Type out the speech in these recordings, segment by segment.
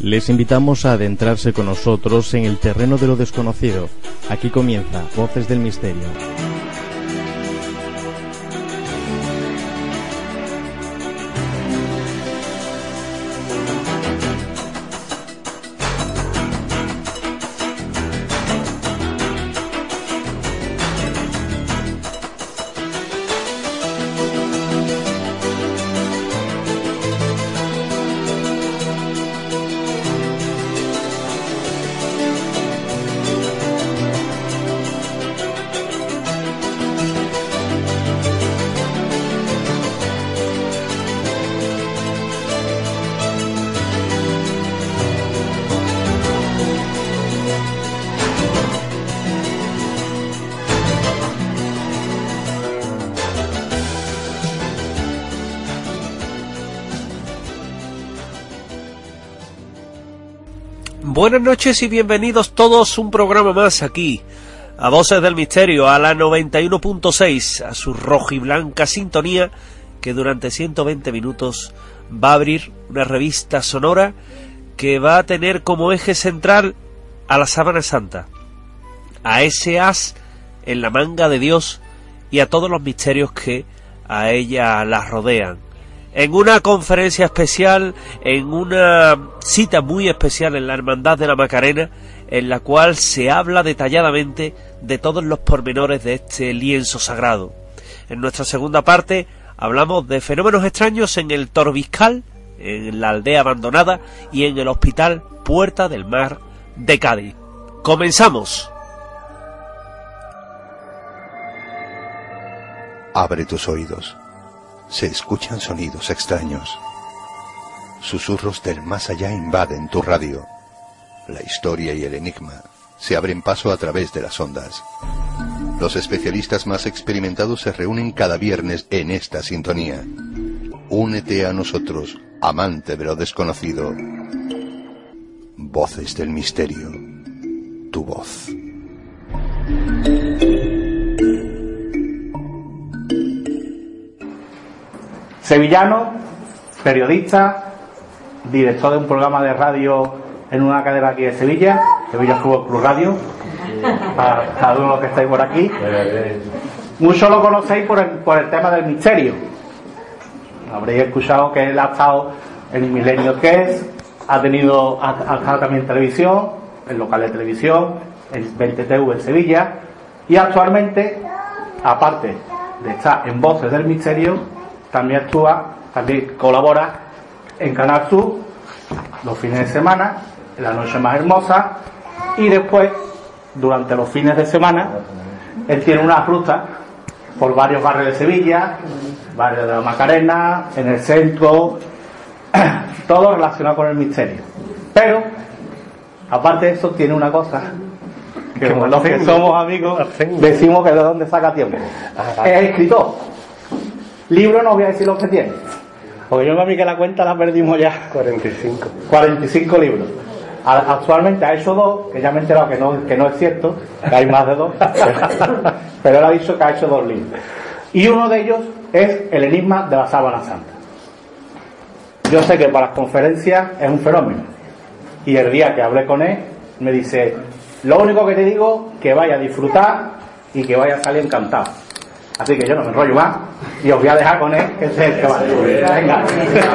Les invitamos a adentrarse con nosotros en el terreno de lo desconocido. Aquí comienza Voces del Misterio. Buenas noches y bienvenidos todos un programa más aquí, a Voces del Misterio, a la 91.6, a su rojiblanca sintonía que durante 120 minutos va a abrir una revista sonora que va a tener como eje central a la Sábana Santa, a ese as en la manga de Dios y a todos los misterios que a ella la rodean. En una conferencia especial, en una cita muy especial en la Hermandad de la Macarena, en la cual se habla detalladamente de todos los pormenores de este lienzo sagrado. En nuestra segunda parte hablamos de fenómenos extraños en el Torbiscal, en la aldea abandonada y en el Hospital Puerta del Mar de Cádiz. ¡Comenzamos! Abre tus oídos. Se escuchan sonidos extraños. Susurros del más allá invaden tu radio. La historia y el enigma se abren paso a través de las ondas. Los especialistas más experimentados se reúnen cada viernes en esta sintonía. Únete a nosotros, amante de lo desconocido. Voces del Misterio. Tu voz. Sevillano, periodista, director de un programa de radio en una cadena aquí de Sevilla, Sevilla Fútbol Club Radio, para cada uno de los que estáis por aquí. Muchos lo conocéis por el tema del misterio. Habréis escuchado que él ha estado en Milenio Quest, ha estado también en televisión, en local de televisión, en 20TV en Sevilla, y actualmente, aparte de estar en Voces del Misterio, también colabora en Canal Sur los fines de semana, en la noche más hermosa, y después, durante los fines de semana, él tiene una ruta por varios barrios de Sevilla, barrio de la Macarena, en el centro, todo relacionado con el misterio. Pero, aparte de eso, tiene una cosa que como los que somos amigos decimos que de dónde saca tiempo. Es escritor. Libro no voy a decir lo que tiene, porque yo a mí que la cuenta la perdimos ya. 45 libros. Actualmente ha hecho 2, que ya me he enterado que no es cierto, que hay más de 2, pero él ha dicho que ha hecho 2 libros. Y uno de ellos es El enigma de la Sábana Santa. Yo sé que para las conferencias es un fenómeno, y el día que hablé con él me dice: lo único que te digo, que vaya a disfrutar y que vaya a salir encantado. Así que yo no me enrollo más y os voy a dejar con él, que es el que va. Venga.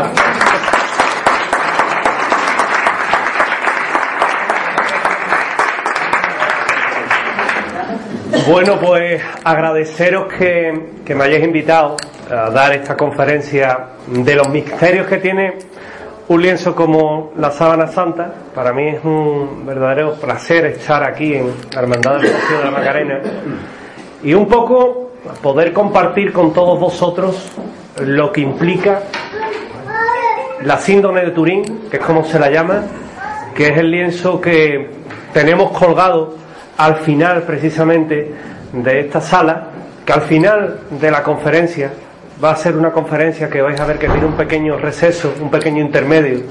Bueno, pues agradeceros que me hayáis invitado a dar esta conferencia de los misterios que tiene un lienzo como la Sábana Santa. Para mí es un verdadero placer estar aquí en la Hermandad del Rocío de la Macarena y un poco poder compartir con todos vosotros lo que implica la síndrome de Turín, que es como se la llama, que es el lienzo que tenemos colgado al final precisamente de esta sala, que al final de la conferencia va a ser una conferencia que vais a ver que tiene un pequeño receso, un pequeño intermedio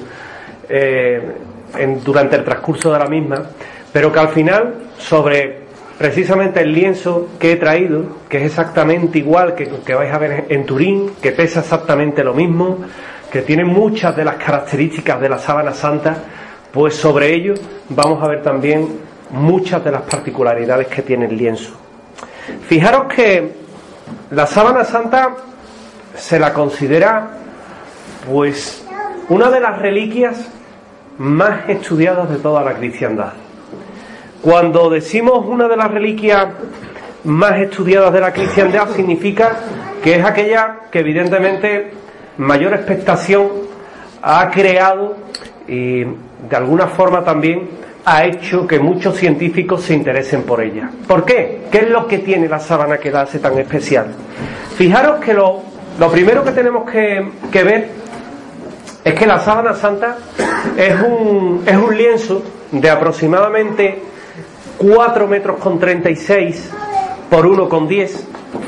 durante el transcurso de la misma, pero que al final, sobre precisamente el lienzo que he traído, que es exactamente igual que vais a ver en Turín, que pesa exactamente lo mismo, que tiene muchas de las características de la Sábana Santa, pues sobre ello vamos a ver también muchas de las particularidades que tiene el lienzo. Fijaros que la sábana santa se la considera pues una de las reliquias más estudiadas de toda la cristiandad. Cuando decimos una de las reliquias más estudiadas de la cristiandad, significa que es aquella que evidentemente mayor expectación ha creado y de alguna forma también ha hecho que muchos científicos se interesen por ella. ¿Por qué? ¿Qué es lo que tiene la sábana que la hace tan especial? Fijaros que lo primero que tenemos que ver es que la sábana santa es un lienzo de aproximadamente 4 metros con 36 por 1 con 10.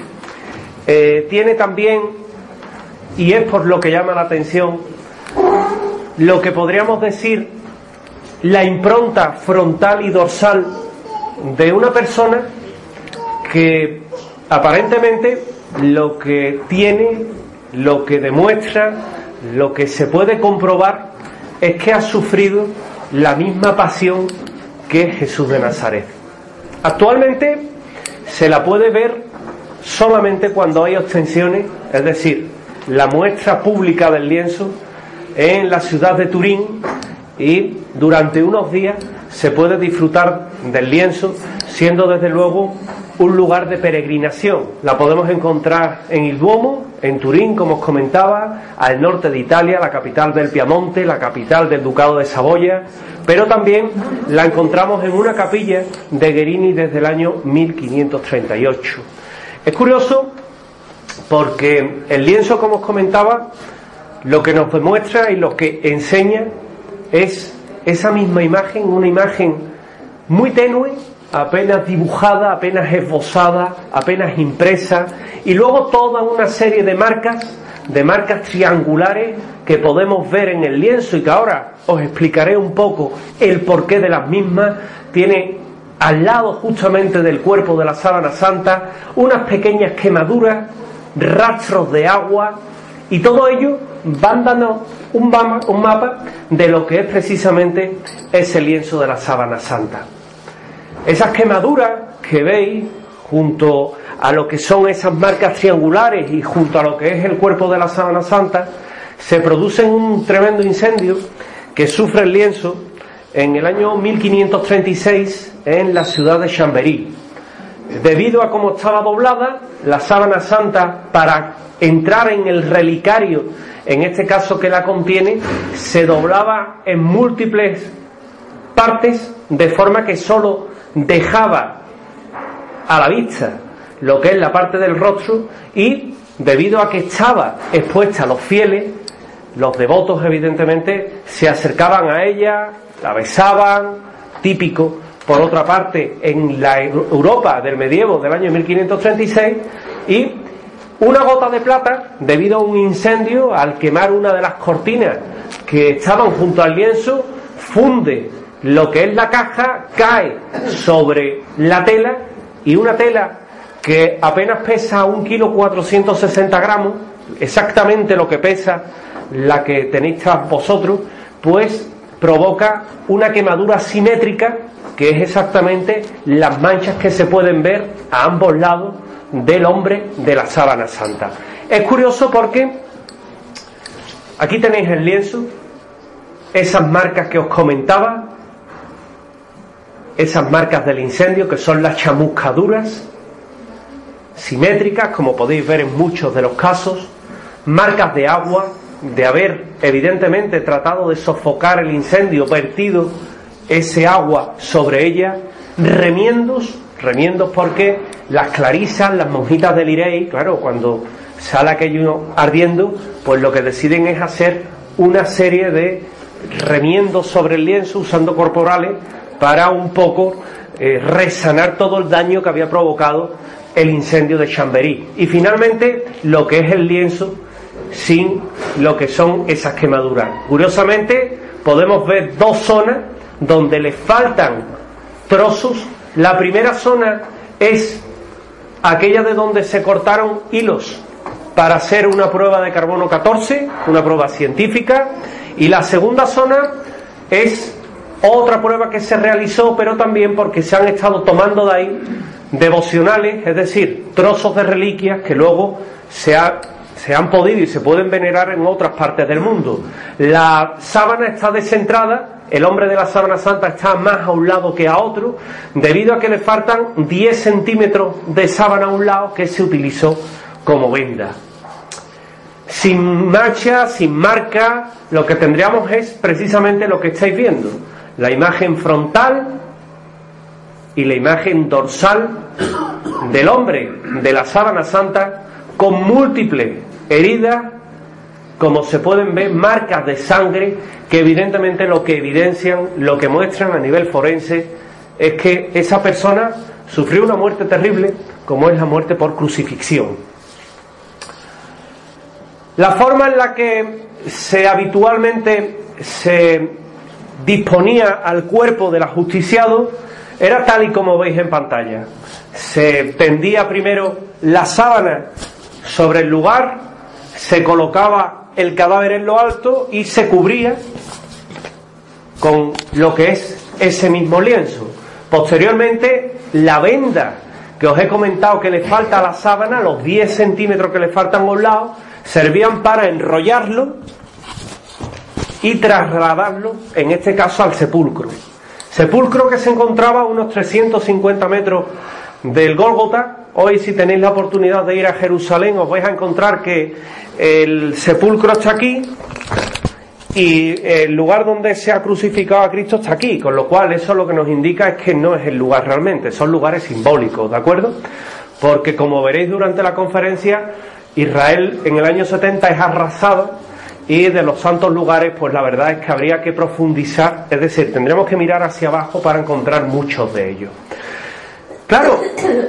Tiene también, y es por lo que llama la atención, lo que podríamos decir la impronta frontal y dorsal de una persona que aparentemente lo que tiene, lo que demuestra, lo que se puede comprobar es que ha sufrido la misma pasión que Jesús de Nazaret. Actualmente se la puede ver solamente cuando hay ostensiones, es decir, la muestra pública del lienzo en la ciudad de Turín, y durante unos días se puede disfrutar del lienzo, siendo desde luego un lugar de peregrinación. La podemos encontrar en il Duomo, en Turín, como os comentaba, al norte de Italia, la capital del Piamonte, la capital del Ducado de Saboya, pero también la encontramos en una capilla de Guerini desde el año 1538. Es curioso porque el lienzo, como os comentaba, lo que nos demuestra y lo que enseña es esa misma imagen, una imagen muy tenue, apenas dibujada, apenas esbozada, apenas impresa, y luego toda una serie de marcas triangulares que podemos ver en el lienzo y que ahora os explicaré un poco el porqué de las mismas. Tiene al lado justamente del cuerpo de la sábana santa unas pequeñas quemaduras, rastros de agua, y todo ello van dando un mapa de lo que es precisamente ese lienzo de la sábana santa. Esas quemaduras que veis junto a lo que son esas marcas triangulares y junto a lo que es el cuerpo de la sábana santa, se produce un tremendo incendio que sufre el lienzo en el año 1536 en la ciudad de Chambéry. Debido a cómo estaba doblada, la sábana santa, para entrar en el relicario, en este caso que la contiene, se doblaba en múltiples partes, de forma que solo dejaba a la vista lo que es la parte del rostro, y debido a que estaba expuesta a los fieles, los devotos evidentemente se acercaban a ella, la besaban, típico. Por otra parte, en la Europa del medievo del año 1536, y una gota de plata, debido a un incendio, al quemar una de las cortinas que estaban junto al lienzo, funde lo que es la caja, cae sobre la tela, y una tela que apenas pesa 1,460 kg, exactamente lo que pesa la que tenéis tras vosotros, pues provoca una quemadura simétrica, que es exactamente las manchas que se pueden ver a ambos lados del hombre de la sábana santa. Es curioso porque aquí tenéis el lienzo, esas marcas que os comentaba, esas marcas del incendio, que son las chamuscaduras simétricas, como podéis ver en muchos de los casos, marcas de agua, de haber evidentemente tratado de sofocar el incendio, vertido ese agua sobre ella, remiendos porque las clarisas, las monjitas del Irey, claro, cuando sale aquello ardiendo, pues lo que deciden es hacer una serie de remiendos sobre el lienzo, usando corporales, para un poco resanar todo el daño que había provocado el incendio de Chambéry. Y finalmente lo que es el lienzo sin lo que son esas quemaduras. Curiosamente podemos ver dos zonas donde le faltan trozos. La primera zona es aquella de donde se cortaron hilos para hacer una prueba de carbono 14, una prueba científica, y la segunda zona es otra prueba que se realizó, pero también porque se han estado tomando de ahí devocionales, es decir, trozos de reliquias que luego se han podido y se pueden venerar en otras partes del mundo. La sábana está descentrada, el hombre de la sábana santa está más a un lado que a otro, debido a que le faltan 10 centímetros de sábana a un lado que se utilizó como venda. Sin mancha, sin marca, lo que tendríamos es precisamente lo que estáis viendo, la imagen frontal y la imagen dorsal del hombre de la sábana santa, con múltiples heridas, como se pueden ver, marcas de sangre, que evidentemente lo que evidencian, lo que muestran a nivel forense, es que esa persona sufrió una muerte terrible, como es la muerte por crucifixión. La forma en la que habitualmente se disponía al cuerpo del ajusticiado era tal y como veis en pantalla. Se tendía primero la sábana sobre el lugar, se colocaba el cadáver en lo alto y se cubría con lo que es ese mismo lienzo. Posteriormente, la venda que os he comentado que le falta a la sábana, los 10 centímetros que le faltan a un lado, servían para enrollarlo y trasladarlo, en este caso, al sepulcro. Sepulcro que se encontraba a unos 350 metros del Gólgota. Hoy, si tenéis la oportunidad de ir a Jerusalén, os vais a encontrar que el sepulcro está aquí y el lugar donde se ha crucificado a Cristo está aquí, con lo cual eso lo que nos indica es que no es el lugar realmente, son lugares simbólicos, ¿de acuerdo? Porque, como veréis durante la conferencia, Israel en el año 70 es arrasado, y de los santos lugares, pues la verdad es que habría que profundizar, es decir, tendremos que mirar hacia abajo para encontrar muchos de ellos. Claro,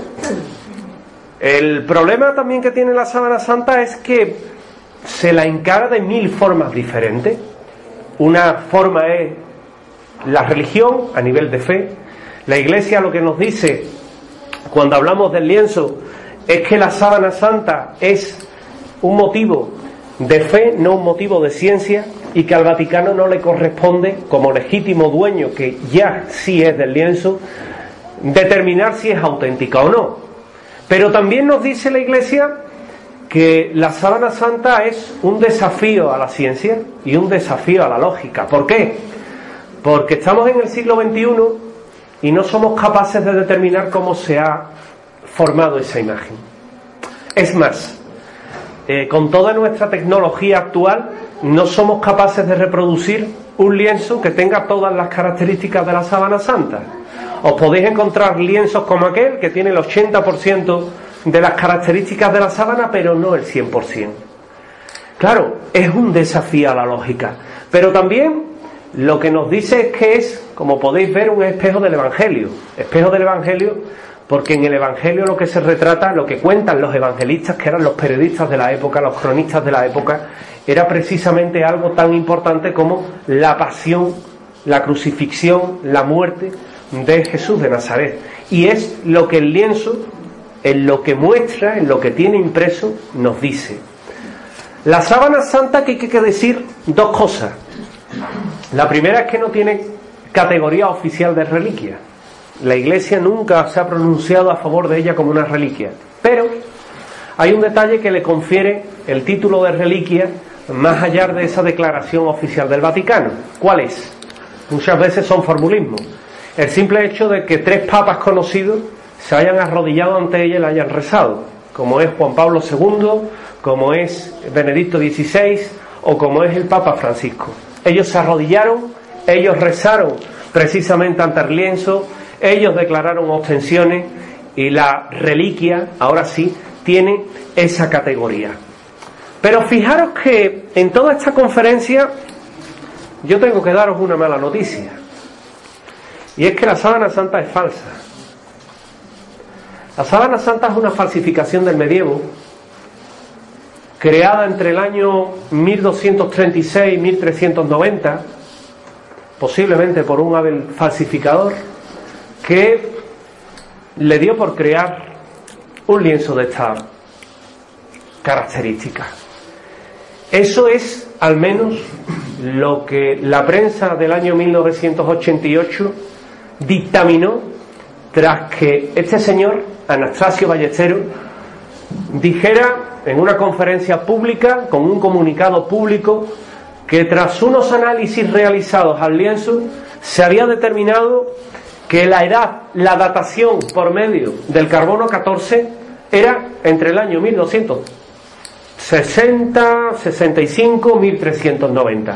el problema también que tiene la sábana santa es que se la encara de 1000 formas diferentes. Una forma es la religión a nivel de fe. La Iglesia lo que nos dice cuando hablamos del lienzo es que la sábana santa es un motivo de fe, no un motivo de ciencia, y que al Vaticano no le corresponde, como legítimo dueño que ya sí es del lienzo, determinar si es auténtica o no. Pero también nos dice la Iglesia que la sábana santa es un desafío a la ciencia y un desafío a la lógica. ¿Por qué? Porque estamos en el siglo XXI y no somos capaces de determinar cómo se ha formado esa imagen. Es más, con toda nuestra tecnología actual no somos capaces de reproducir un lienzo que tenga todas las características de la sábana santa. Os podéis encontrar lienzos como aquel que tiene el 80% de las características de la sábana, pero no el 100%. Claro, es un desafío a la lógica, pero también lo que nos dice es que es, como podéis ver, un espejo del Evangelio. Espejo del Evangelio porque en el Evangelio lo que se retrata, lo que cuentan los evangelistas, que eran los periodistas de la época, los cronistas de la época, era precisamente algo tan importante como la pasión, la crucifixión, la muerte de Jesús de Nazaret. Y es lo que el lienzo, en lo que muestra, en lo que tiene impreso, nos dice. La sábana santa, que hay que decir dos cosas. La primera es que no tiene categoría oficial de reliquia. La Iglesia nunca se ha pronunciado a favor de ella como una reliquia, pero hay un detalle que le confiere el título de reliquia más allá de esa declaración oficial del Vaticano. ¿Cuál es? Muchas veces son formulismos. El simple hecho de que 3 papas conocidos se hayan arrodillado ante ella y la hayan rezado, como es Juan Pablo II, como es Benedicto XVI o como es el Papa Francisco. Ellos se arrodillaron, ellos rezaron precisamente ante el lienzo, ellos declararon ostensiones y la reliquia, ahora sí, tiene esa categoría. Pero fijaros que en toda esta conferencia yo tengo que daros una mala noticia, y es que la sábana santa es falsa. La sábana santa es una falsificación del medievo, creada entre el año 1236 y 1390, posiblemente por un hábil falsificador, que le dio por crear un lienzo de esta característica. Eso es al menos lo que la prensa del año 1988 dictaminó tras que este señor, Anastasio Ballesteros, dijera en una conferencia pública, con un comunicado público, que tras unos análisis realizados al lienzo se había determinado que la edad, la datación por medio del carbono 14 era entre el año 1260, 65, 1390.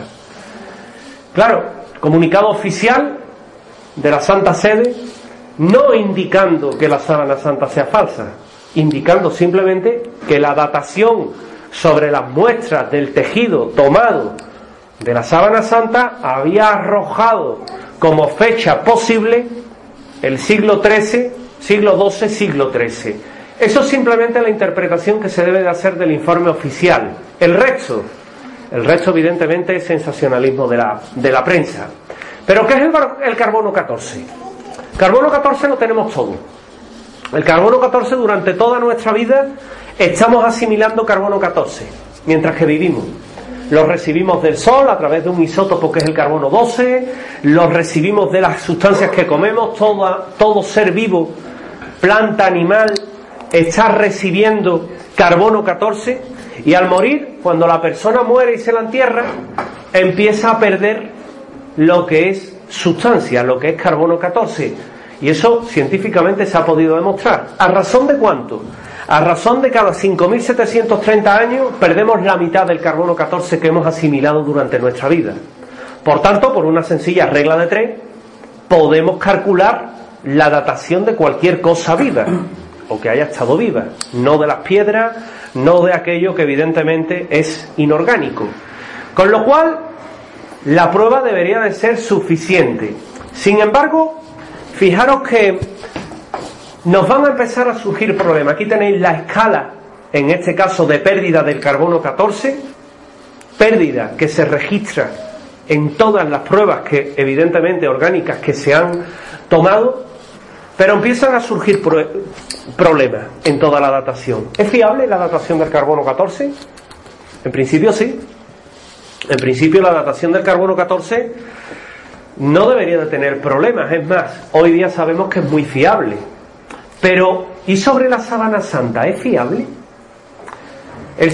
Claro, comunicado oficial de la Santa Sede, no indicando que la sábana santa sea falsa, indicando simplemente que la datación sobre las muestras del tejido tomado de la sábana santa había arrojado como fecha posible el siglo XIII, siglo XII, siglo XIII. Eso es simplemente la interpretación que se debe de hacer del informe oficial. El resto evidentemente es sensacionalismo de la prensa. ¿Pero qué es el carbono 14? Carbono 14 lo tenemos todo. El carbono 14 durante toda nuestra vida estamos asimilando carbono 14 mientras que vivimos. Lo recibimos del sol a través de un isótopo que es el carbono 12, lo recibimos de las sustancias que comemos, todo ser vivo, planta, animal, está recibiendo carbono 14, y al morir, cuando la persona muere y se la entierra, empieza a perder lo que es sustancia, lo que es carbono 14, y eso científicamente se ha podido demostrar. ¿A razón de cuánto? A razón de cada 5.730 años perdemos la mitad del carbono 14 que hemos asimilado durante nuestra vida. Por tanto, por una sencilla regla de 3, podemos calcular la datación de cualquier cosa viva o que haya estado viva, no de las piedras, no de aquello que evidentemente es inorgánico. Con lo cual, la prueba debería de ser suficiente. Sin embargo, fijaros que nos van a empezar a surgir problemas. Aquí tenéis la escala, en este caso de pérdida del carbono 14, pérdida que se registra en todas las pruebas que evidentemente orgánicas que se han tomado, pero empiezan a surgir problemas en toda la datación. ¿Es fiable la datación del carbono 14? En principio sí. En principio la datación del carbono 14 no debería de tener problemas. Es más, hoy día sabemos que es muy fiable. Pero, ¿y sobre la sábana santa? ¿Es fiable? El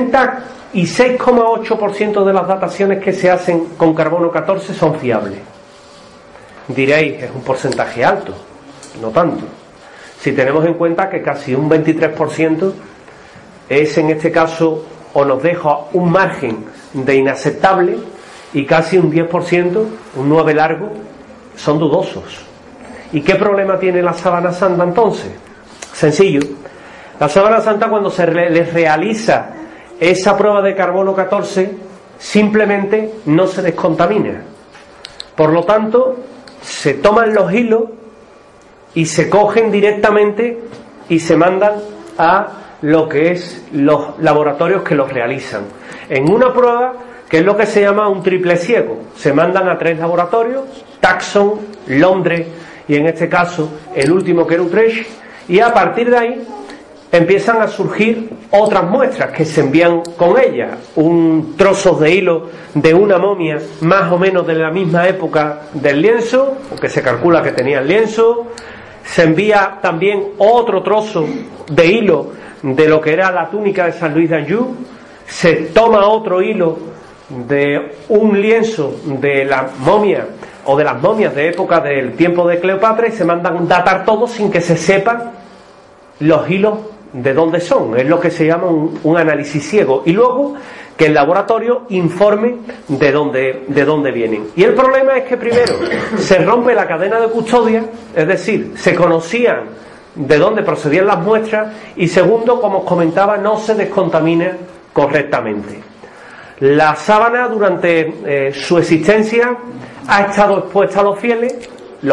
66,8% de las dataciones que se hacen con carbono 14 son fiables. Diréis, es un porcentaje alto. No tanto. Si tenemos en cuenta que casi un 23% es, en este caso, o nos deja un margen de inaceptable, y casi un 10%, un 9 largo, son dudosos. ¿Y qué problema tiene la sábana santa entonces? Sencillo. La sábana santa, cuando se les realiza esa prueba de carbono 14, simplemente no se descontamina. Por lo tanto, se toman los hilos y se cogen directamente y se mandan a lo que es los laboratorios que los realizan. En una prueba que es lo que se llama un triple ciego, se mandan a 3 laboratorios, Tucson, Londres y en este caso el último que era Utrecht, y a partir de ahí empiezan a surgir otras muestras que se envían con ellas, un trozo de hilo de una momia más o menos de la misma época del lienzo, o que se calcula que tenía el lienzo. Se envía también otro trozo de hilo de lo que era la túnica de San Luis de Anjou. Se toma otro hilo de un lienzo de la momia o de las momias de época del tiempo de Cleopatra, y se mandan datar todo sin que se sepa los hilos de dónde son. Es lo que se llama un análisis ciego, y luego que el laboratorio informe de dónde vienen. Y el problema es que primero se rompe la cadena de custodia, es decir, se conocían de dónde procedían las muestras, y segundo, como os comentaba, no se descontamina correctamente. La sábana durante su existencia ha estado expuesta a los fieles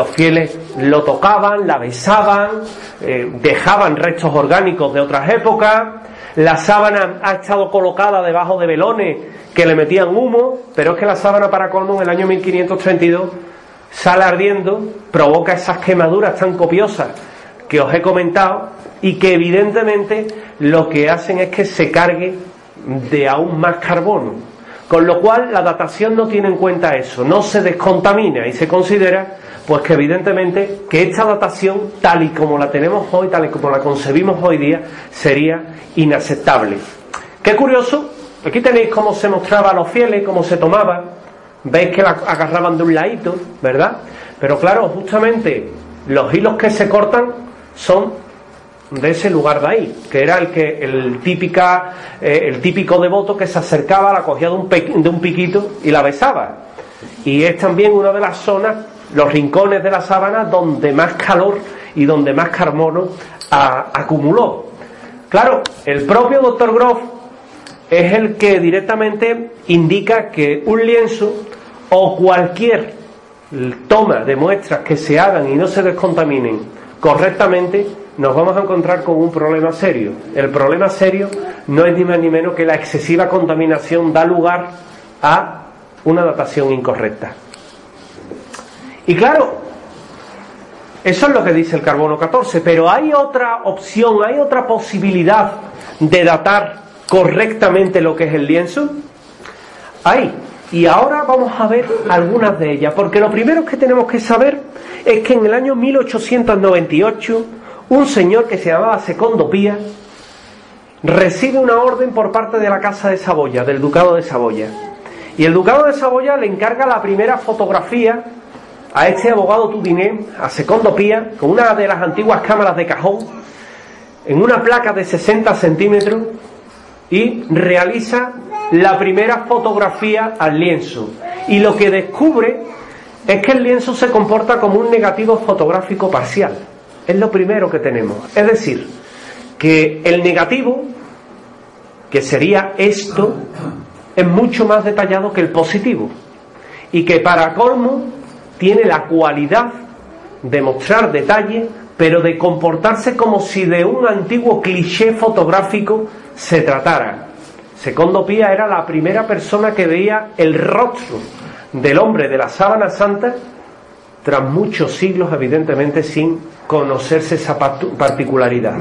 lo tocaban, la besaban, dejaban restos orgánicos de otras épocas. La sábana ha estado colocada debajo de velones que le metían humo, pero es que la sábana, para colmo, en el año 1532 sale ardiendo, provoca esas quemaduras tan copiosas que os he comentado, y que evidentemente lo que hacen es que se cargue de aún más carbono, con lo cual la datación no tiene en cuenta eso, no se descontamina y se considera pues que evidentemente que esta datación tal y como la tenemos hoy, tal y como la concebimos hoy día, sería inaceptable. Qué curioso, aquí tenéis cómo se mostraba a los fieles, cómo se tomaba, veis que la agarraban de un ladito, ¿verdad? Pero claro, justamente los hilos que se cortan son de ese lugar de ahí, que era el típico devoto que se acercaba, la cogía de un piquito y la besaba. Y es también una de las zonas, los rincones de la sábana, donde más calor y donde más carbono acumuló. Claro, el propio Dr. Grof es el que directamente indica que un lienzo o cualquier toma de muestras que se hagan y no se descontaminen correctamente, nos vamos a encontrar con un problema serio. El problema serio no es ni más ni menos que la excesiva contaminación da lugar a una datación incorrecta. Y claro, eso es lo que dice el carbono 14, pero hay otra opción, hay otra posibilidad de datar correctamente lo que es el lienzo. Hay, y ahora vamos a ver algunas de ellas, porque lo primero que tenemos que saber es que en el año 1898 un señor que se llamaba Secondo Pía recibe una orden por parte de la Casa de Saboya, del Ducado de Saboya, y el Ducado de Saboya le encarga la primera fotografía a este abogado tudiné, a Secondo Pía, con una de las antiguas cámaras de cajón, en una placa de 60 centímetros, y realiza la primera fotografía al lienzo. Y lo que descubre es que el lienzo se comporta como un negativo fotográfico parcial. Es lo primero que tenemos. Es decir, que el negativo, que sería esto, es mucho más detallado que el positivo. Y que para colmo tiene la cualidad de mostrar detalle, pero de comportarse como si de un antiguo cliché fotográfico se tratara. Secondo Pía era la primera persona que veía el rostro del hombre de la sábana santa tras muchos siglos, evidentemente sin conocerse esa particularidad.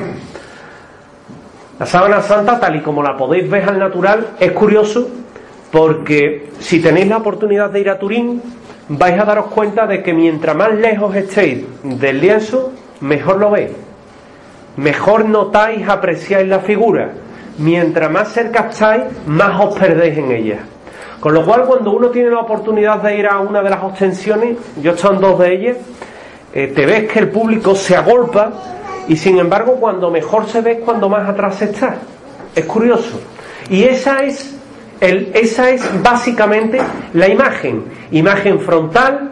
La sábana santa, tal y como la podéis ver al natural, es curioso porque si tenéis la oportunidad de ir a Turín, vais a daros cuenta de que mientras más lejos estéis del lienzo, mejor lo veis, mejor notáis, apreciáis la figura. Mientras más cerca estáis, más os perdéis en ella. Con lo cual, cuando uno tiene la oportunidad de ir a una de las ostensiones, yo he estado en dos de ellas, te ves que el público se agolpa, y sin embargo cuando mejor se ve es cuando más atrás está. Es curioso. Y esa es básicamente la imagen frontal,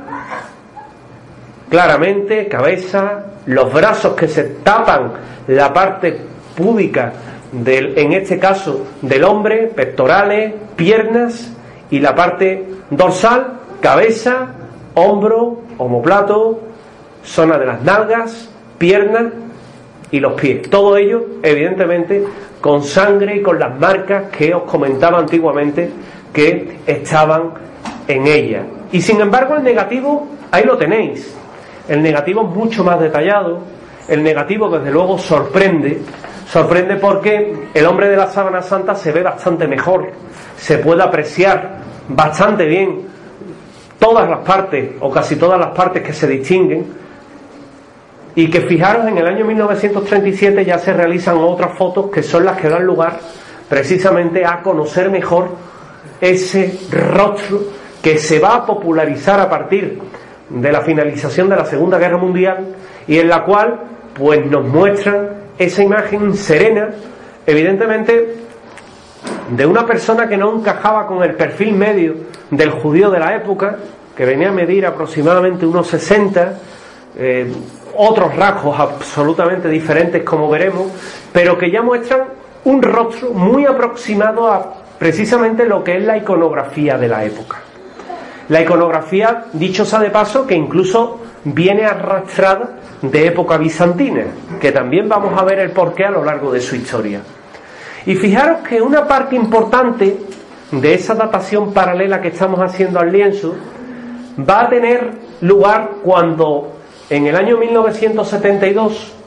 claramente, cabeza, los brazos que se tapan la parte púdica en este caso del hombre, pectorales, piernas, y la parte dorsal, cabeza, hombro, omoplato, zona de las nalgas, piernas y los pies. Todo ello, evidentemente, con sangre y con las marcas que os comentaba antiguamente que estaban en ella. Y sin embargo el negativo, ahí lo tenéis. El negativo es mucho más detallado. El negativo, desde luego, sorprende porque el hombre de la sábana santa se ve bastante mejor, se puede apreciar bastante bien todas las partes o casi todas las partes que se distinguen, y que fijaros, en el año 1937 ya se realizan otras fotos que son las que dan lugar precisamente a conocer mejor ese rostro que se va a popularizar a partir de la finalización de la Segunda Guerra Mundial, y en la cual pues nos muestran esa imagen serena, evidentemente de una persona que no encajaba con el perfil medio del judío de la época, que venía a medir aproximadamente unos 60, otros rasgos absolutamente diferentes, como veremos, pero que ya muestran un rostro muy aproximado a precisamente lo que es la iconografía de la época. La iconografía, dicho sea de paso, que incluso viene arrastrada de época bizantina, que también vamos a ver el porqué a lo largo de su historia. Y fijaros que una parte importante de esa datación paralela que estamos haciendo al lienzo va a tener lugar cuando en el año 1972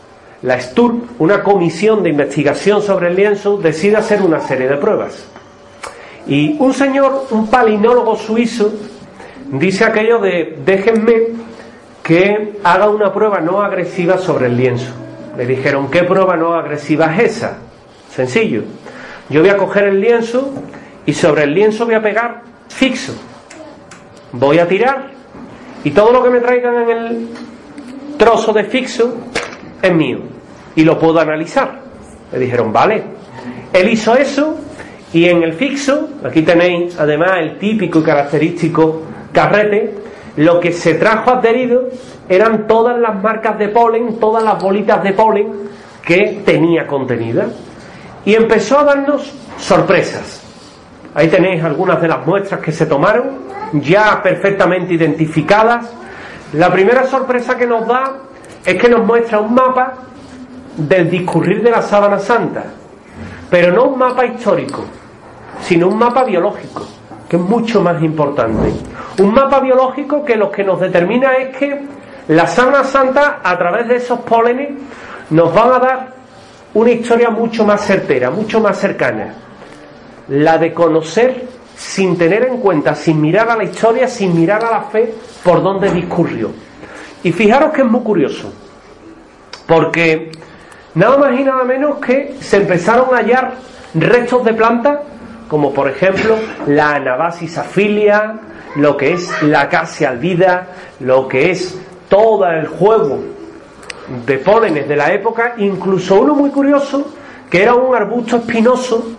la STURP, una comisión de investigación sobre el lienzo, decide hacer una serie de pruebas. Y un señor, un palinólogo suizo, dice aquello de: déjenme que haga una prueba no agresiva sobre el lienzo. Le dijeron: ¿qué prueba no agresiva es esa? Sencillo, yo voy a coger el lienzo y sobre el lienzo voy a pegar fixo, voy a tirar y todo lo que me traigan en el trozo de fixo es mío y lo puedo analizar. Le dijeron: vale. Él hizo eso y en el fixo, aquí tenéis además el típico y característico carrete, lo que se trajo adherido eran todas las marcas de polen, todas las bolitas de polen que tenía contenida, y empezó a darnos sorpresas. Ahí tenéis algunas de las muestras que se tomaron, ya perfectamente identificadas. La primera sorpresa que nos da es que nos muestra un mapa del discurrir de la Sábana Santa, pero no un mapa histórico, sino un mapa biológico, que es mucho más importante. Un mapa biológico que lo que nos determina es que la Sábana Santa, a través de esos pólenes, nos van a dar una historia mucho más certera, mucho más cercana. La de conocer sin tener en cuenta, sin mirar a la historia, sin mirar a la fe, por dónde discurrió. Y fijaros que es muy curioso, porque nada más y nada menos que se empezaron a hallar restos de plantas, como por ejemplo la Anabasis afilia, lo que es la Acacia albida, lo que es todo el juego de pólenes de la época, incluso uno muy curioso, que era un arbusto espinoso,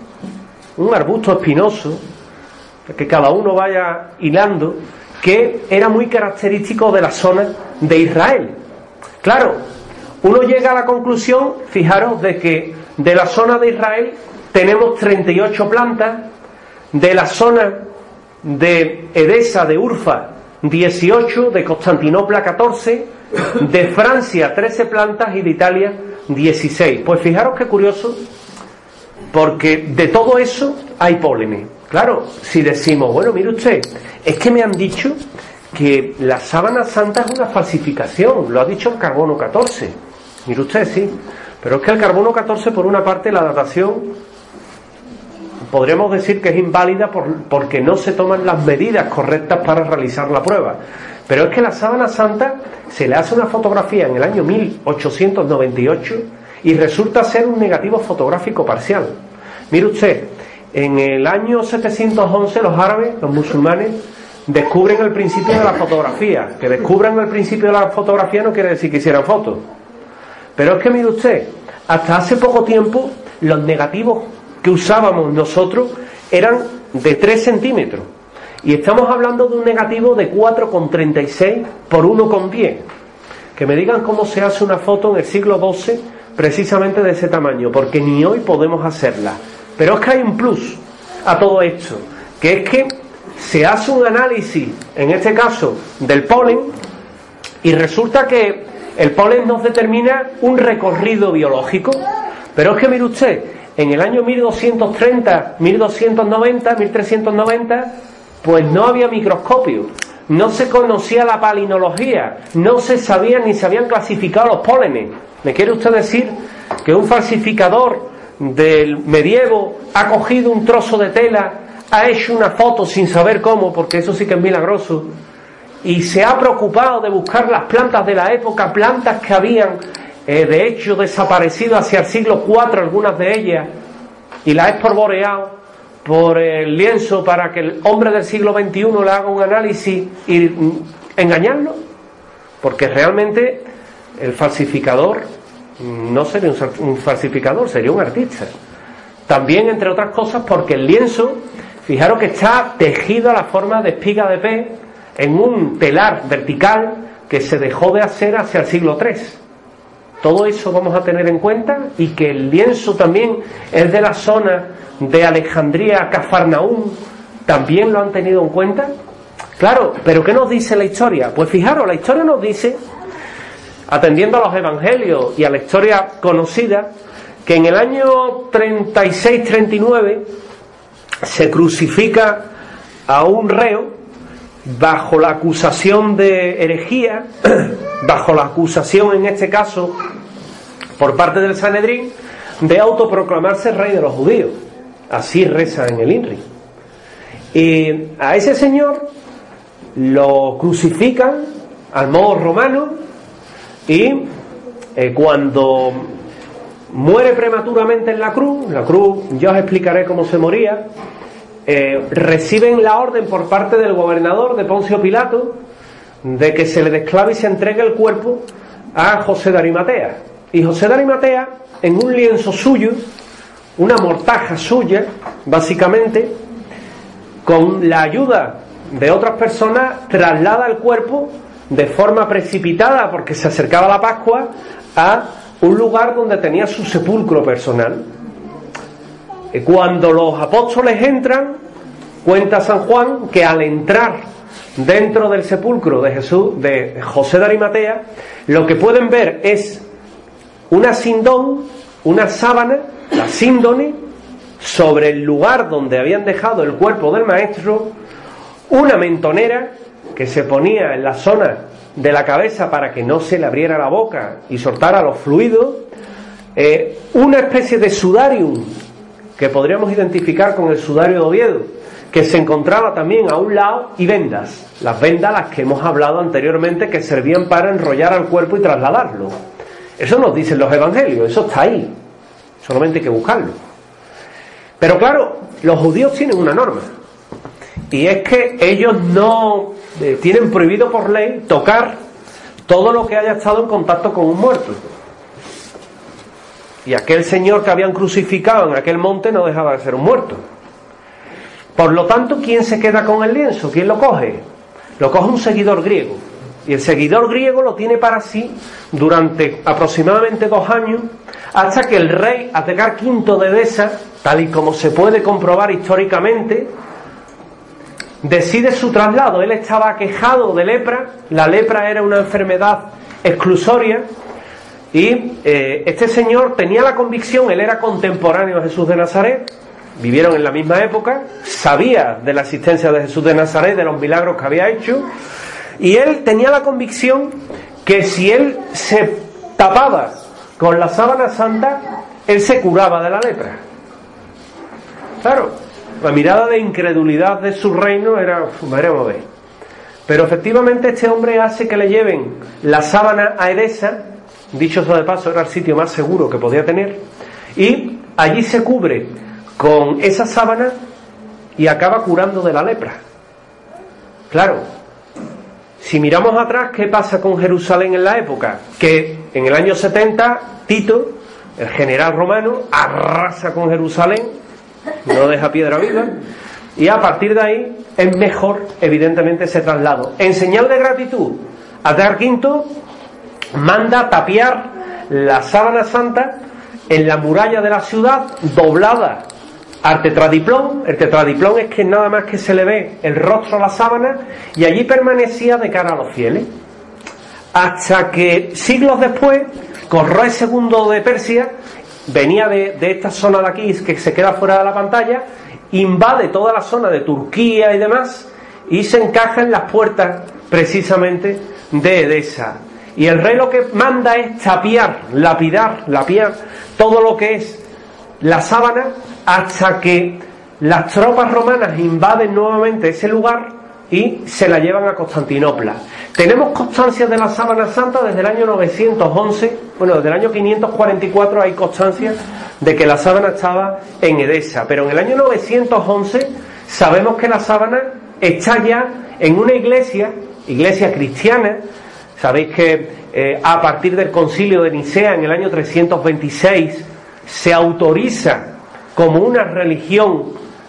que cada uno vaya hilando, que era muy característico de la zona de Israel. Claro, uno llega a la conclusión, fijaros, de que de la zona de Israel tenemos 38 plantas, de la zona de Edesa, de Urfa, 18, de Constantinopla 14, de Francia 13 plantas y de Italia 16. Pues fijaros qué curioso, porque de todo eso hay pólenes. Claro, si decimos, bueno, mire usted, es que me han dicho que la Sábana Santa es una falsificación, lo ha dicho el carbono 14. Mire usted, sí, pero es que el carbono 14, por una parte, la datación podríamos decir que es inválida porque no se toman las medidas correctas para realizar la prueba. Pero es que la Sábana Santa se le hace una fotografía en el año 1898 y resulta ser un negativo fotográfico parcial. Mire usted, en el año 711 los árabes, los musulmanes, descubren el principio de la fotografía. Que descubran el principio de la fotografía no quiere decir que hicieran fotos. Pero es que mire usted, hasta hace poco tiempo los negativos que usábamos nosotros eran de 3 centímetros. Y estamos hablando de un negativo de 4,36 por 1,10. Que me digan cómo se hace una foto en el siglo XII precisamente de ese tamaño, porque ni hoy podemos hacerla. Pero es que hay un plus a todo esto, que es que se hace un análisis, en este caso, del polen, y resulta que el polen nos determina un recorrido biológico. Pero es que mire usted, en el año 1230, 1290, 1390, pues no había microscopio, no se conocía la palinología, no se sabía ni se habían clasificado los pólenes. ¿Me quiere usted decir que un falsificador del medievo ha cogido un trozo de tela, ha hecho una foto sin saber cómo, porque eso sí que es milagroso, y se ha preocupado de buscar las plantas de la época, plantas que habían de hecho desaparecido hacia el siglo IV, algunas de ellas, y las ha espolvoreado por el lienzo para que el hombre del siglo XXI le haga un análisis y engañarlo? Porque realmente el falsificador no sería un falsificador, sería un artista. También, entre otras cosas, porque el lienzo, fijaros que está tejido a la forma de espiga de pez en un telar vertical que se dejó de hacer hacia el siglo III. Todo eso vamos a tener en cuenta, y que el lienzo también es de la zona de Alejandría, Cafarnaúm, también lo han tenido en cuenta. Claro, pero ¿qué nos dice la historia? Pues fijaros, la historia nos dice, atendiendo a los evangelios y a la historia conocida, que en el año 36-39 se crucifica a un reo bajo la acusación de herejía, bajo la acusación en este caso por parte del Sanedrín de autoproclamarse rey de los judíos. Así reza en el INRI. Y a ese señor lo crucifican al modo romano y cuando muere prematuramente en la cruz ya os explicaré cómo se moría, reciben la orden por parte del gobernador de Poncio Pilato de que se le desclave y se entregue el cuerpo a José de Arimatea. Y José de Arimatea, en un lienzo suyo, una mortaja suya, básicamente, con la ayuda de otras personas, traslada el cuerpo de forma precipitada, porque se acercaba la Pascua, a un lugar donde tenía su sepulcro personal. Cuando los apóstoles entran, cuenta San Juan que al entrar dentro del sepulcro de Jesús, de José de Arimatea, lo que pueden ver es una sindón, una sábana, la síndone, sobre el lugar donde habían dejado el cuerpo del maestro, una mentonera que se ponía en la zona de la cabeza para que no se le abriera la boca y soltara los fluidos, una especie de sudarium que podríamos identificar con el sudario de Oviedo, que se encontraba también a un lado, y vendas, las vendas las que hemos hablado anteriormente, que servían para enrollar al cuerpo y trasladarlo. Eso nos dicen los evangelios, eso está ahí, solamente hay que buscarlo. Pero claro, los judíos tienen una norma, y es que ellos no tienen prohibido por ley tocar todo lo que haya estado en contacto con un muerto. Y aquel señor que habían crucificado en aquel monte no dejaba de ser un muerto. Por lo tanto, ¿quién se queda con el lienzo? ¿Quién lo coge? Lo coge un seguidor griego. Y el seguidor griego lo tiene para sí durante aproximadamente 2 años, hasta que el rey Adgar V de Edesa, tal y como se puede comprobar históricamente, decide su traslado. Él estaba aquejado de lepra. La lepra era una enfermedad exclusoria. Y este señor tenía la convicción, él era contemporáneo de Jesús de Nazaret, vivieron en la misma época, sabía de la existencia de Jesús de Nazaret, de los milagros que había hecho, y él tenía la convicción que si él se tapaba con la sábana santa, él se curaba de la lepra. Claro, la mirada de incredulidad de su reino era, veremos a ver. Pero efectivamente este hombre hace que le lleven la sábana a Edesa. Dicho eso de paso, era el sitio más seguro que podía tener, y allí se cubre con esa sábana y acaba curando de la lepra. Claro, si miramos atrás, ¿qué pasa con Jerusalén en la época? Que en el año 70 Tito, el general romano, arrasa con Jerusalén, no deja piedra viva, y a partir de ahí es mejor evidentemente ese traslado. En señal de gratitud, Adgar V manda tapiar la sábana santa en la muralla de la ciudad, doblada al tetradiplón. El tetradiplón es que nada más que se le ve el rostro a la sábana, y allí permanecía de cara a los fieles, hasta que siglos después Corrés II de Persia venía de esta zona de aquí, que se queda fuera de la pantalla, invade toda la zona de Turquía y demás, y se encaja en las puertas precisamente de Edesa. Y el rey lo que manda es tapiar, lapiar todo lo que es la sábana, hasta que las tropas romanas invaden nuevamente ese lugar y se la llevan a Constantinopla. Tenemos constancia de la sábana santa desde el año 911, bueno, desde el año 544 hay constancia de que la sábana estaba en Edesa, pero en el año 911 sabemos que la sábana está ya en una iglesia cristiana. Sabéis que a partir del concilio de Nicea en el año 326 se autoriza como una religión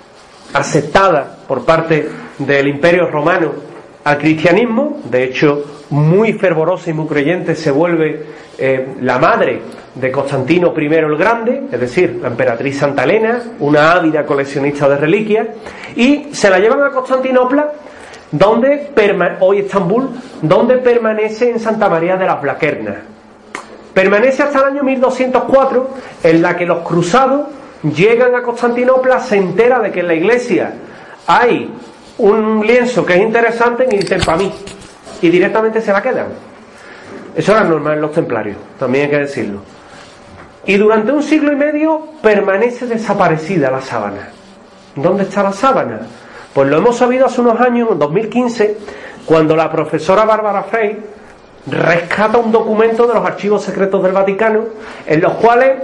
aceptada por parte del Imperio Romano al cristianismo. De hecho, muy fervorosa y muy creyente se vuelve la madre de Constantino I el Grande, es decir, la emperatriz Santa Elena, una ávida coleccionista de reliquias, y se la llevan a Constantinopla, donde hoy Estambul, donde permanece en Santa María de las Blaquernas. Permanece hasta el año 1204, en la que los cruzados llegan a Constantinopla, se entera de que en la iglesia hay un lienzo que es interesante y dicen para mí, y directamente se la quedan. Eso era normal en los templarios, también hay que decirlo. Y durante un siglo y medio permanece desaparecida la sábana. ¿Dónde está la sábana? Pues lo hemos sabido hace unos años, en 2015, cuando la profesora Bárbara Frey rescata un documento de los archivos secretos del Vaticano, en los cuales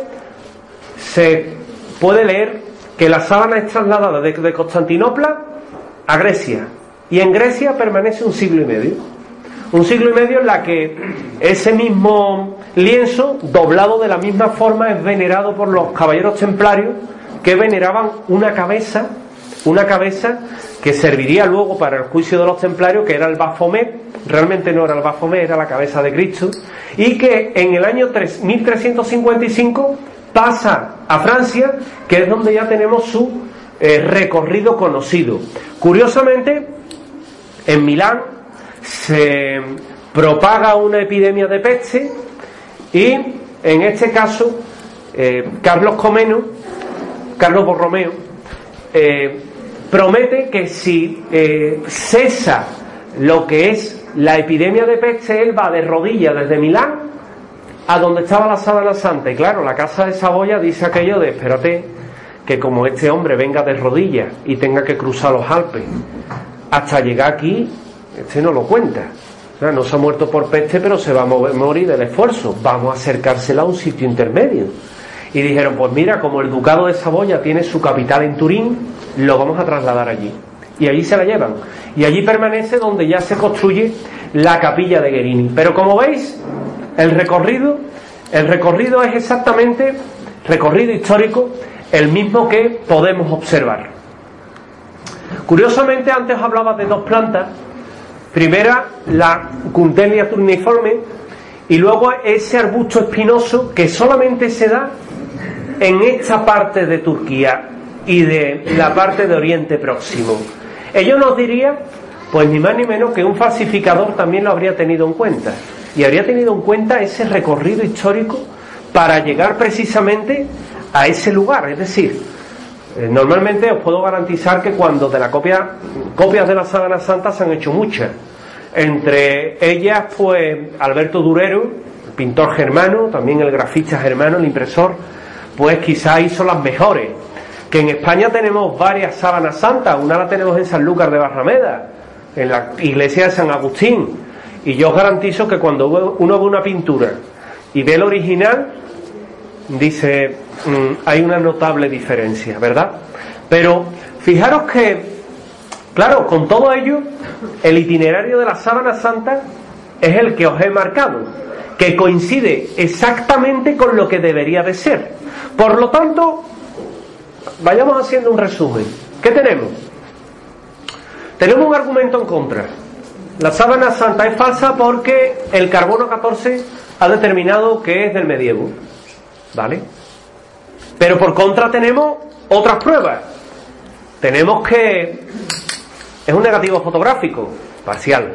se puede leer que la sábana es trasladada de Constantinopla a Grecia, y en Grecia permanece un siglo y medio. Un siglo y medio en la que ese mismo lienzo, doblado de la misma forma, es venerado por los caballeros templarios, que veneraban una cabeza que serviría luego para el juicio de los templarios, que era el Baphomet. Realmente no era el Baphomet, era la cabeza de Cristo, y que en el año 1355 pasa a Francia, que es donde ya tenemos su recorrido conocido. Curiosamente, en Milán se propaga una epidemia de peste, y en este caso Carlos Borromeo promete que si cesa lo que es la epidemia de peste, él va de rodillas desde Milán a donde estaba la sábana santa. Y claro, la casa de Saboya dice aquello de: espérate, que como este hombre venga de rodillas y tenga que cruzar los Alpes hasta llegar aquí, este no lo cuenta. O sea, no se ha muerto por peste, pero se va a morir del esfuerzo. Vamos a acercársela a un sitio intermedio. Y dijeron: pues mira, como el ducado de Saboya tiene su capital en Turín, lo vamos a trasladar allí. Y allí se la llevan. Y allí permanece, donde ya se construye la capilla de Guerini. Pero como veis, el recorrido es exactamente, recorrido histórico, el mismo que podemos observar. Curiosamente, antes hablaba de dos plantas. Primera, la Cuntelia turniforme, y luego ese arbusto espinoso que solamente se da en esta parte de Turquía y de la parte de Oriente Próximo. Ello nos diría, pues ni más ni menos, que un falsificador también lo habría tenido en cuenta, y habría tenido en cuenta ese recorrido histórico para llegar precisamente a ese lugar. Es decir, normalmente os puedo garantizar que cuando de la copias de la sábana santa se han hecho muchas. Entre ellas, pues, Alberto Durero, el pintor germano, también el grafista germano, el impresor, pues quizá hizo las mejores. Que en España tenemos varias sábanas santas. Una la tenemos en Sanlúcar de Barrameda, en la iglesia de San Agustín, y yo os garantizo que cuando uno ve una pintura y ve el original, dice, hay una notable diferencia, ¿verdad? Pero fijaros que, claro, con todo ello, el itinerario de la sábana santa es el que os he marcado, que coincide exactamente con lo que debería de ser. Por lo tanto, vayamos haciendo un resumen. ¿Qué tenemos? Tenemos un argumento en contra. La sábana santa es falsa porque el carbono 14 ha determinado que es del medievo, ¿vale? Pero por contra tenemos otras pruebas. Tenemos que es un negativo fotográfico parcial,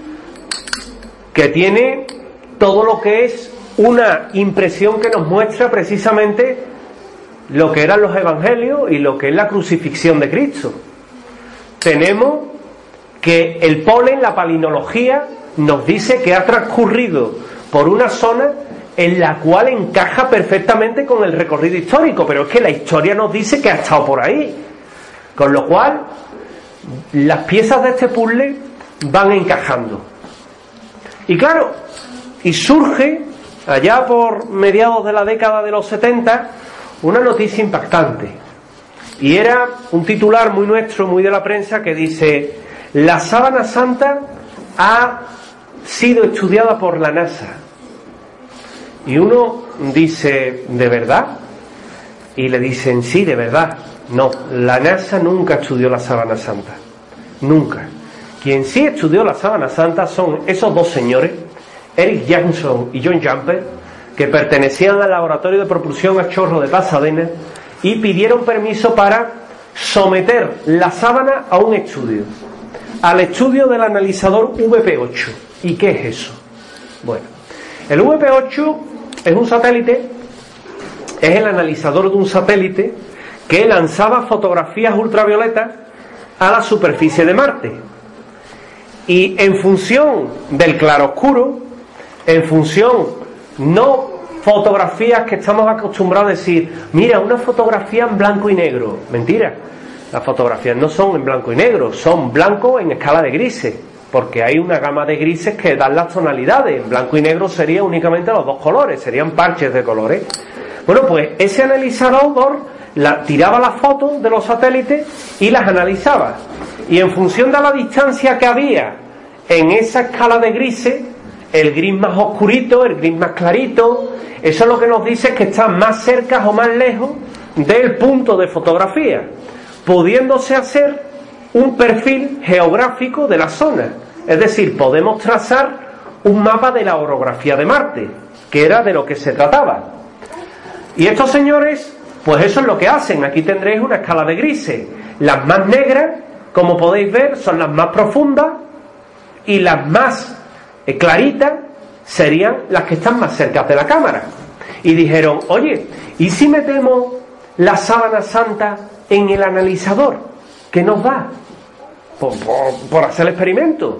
que tiene todo lo que es una impresión que nos muestra precisamente lo que eran los evangelios y lo que es la crucifixión de Cristo. Tenemos que el polen, la palinología, nos dice que ha transcurrido por una zona en la cual encaja perfectamente con el recorrido histórico, pero es que la historia nos dice que ha estado por ahí, con lo cual las piezas de este puzzle van encajando. Y claro, y surge allá por mediados de la década de los 70 una noticia impactante, y era un titular muy nuestro, muy de la prensa, que dice: la sábana santa ha sido estudiada por la NASA. Y uno dice: ¿de verdad? Y le dicen: sí, de verdad. No, la NASA nunca estudió la sábana santa, nunca. Quien sí estudió la sábana santa son esos dos señores, Eric Jansson y John Jumper, que pertenecían al laboratorio de propulsión a chorro de Pasadena, y pidieron permiso para someter la sábana a un estudio, al estudio del analizador VP8. ¿Y qué es eso? Bueno, el VP8 es un satélite, es el analizador de un satélite que lanzaba fotografías ultravioletas a la superficie de Marte. Y en función del claroscuro, en función no fotografías que estamos acostumbrados a decir, mira, una fotografía en blanco y negro. Mentira, las fotografías no son en blanco y negro, son blanco en escala de grises, porque hay una gama de grises que dan las tonalidades. En blanco y negro serían únicamente los dos colores, serían parches de colores. Bueno, pues ese analizador tiraba las fotos de los satélites y las analizaba, y en función de la distancia que había en esa escala de grises, el gris más oscurito, el gris más clarito, eso es lo que nos dice que están más cerca o más lejos del punto de fotografía, pudiéndose hacer un perfil geográfico de la zona. Es decir, podemos trazar un mapa de la orografía de Marte, que era de lo que se trataba. Y estos señores, pues eso es lo que hacen. Aquí tendréis una escala de grises. Las más negras, como podéis ver, son las más profundas, y las más claritas serían las que están más cerca de la cámara. Y dijeron, oye, ¿y si metemos la sábana santa en el analizador? ¿Qué nos da? Por hacer el experimento.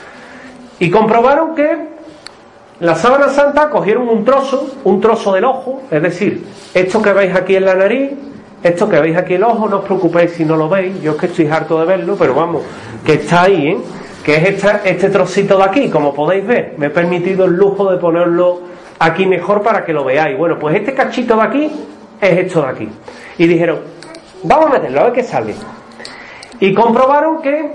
Y comprobaron que la sábana santa, cogieron un trozo del ojo, es decir, esto que veis aquí en la nariz, esto que veis aquí en el ojo, no os preocupéis si no lo veis, yo es que estoy harto de verlo, pero vamos, que está ahí, que es este trocito de aquí, como podéis ver. Me he permitido el lujo de ponerlo aquí mejor para que lo veáis. Bueno, pues este cachito de aquí es esto de aquí. Y dijeron, vamos a meterlo, a ver qué sale. Y comprobaron que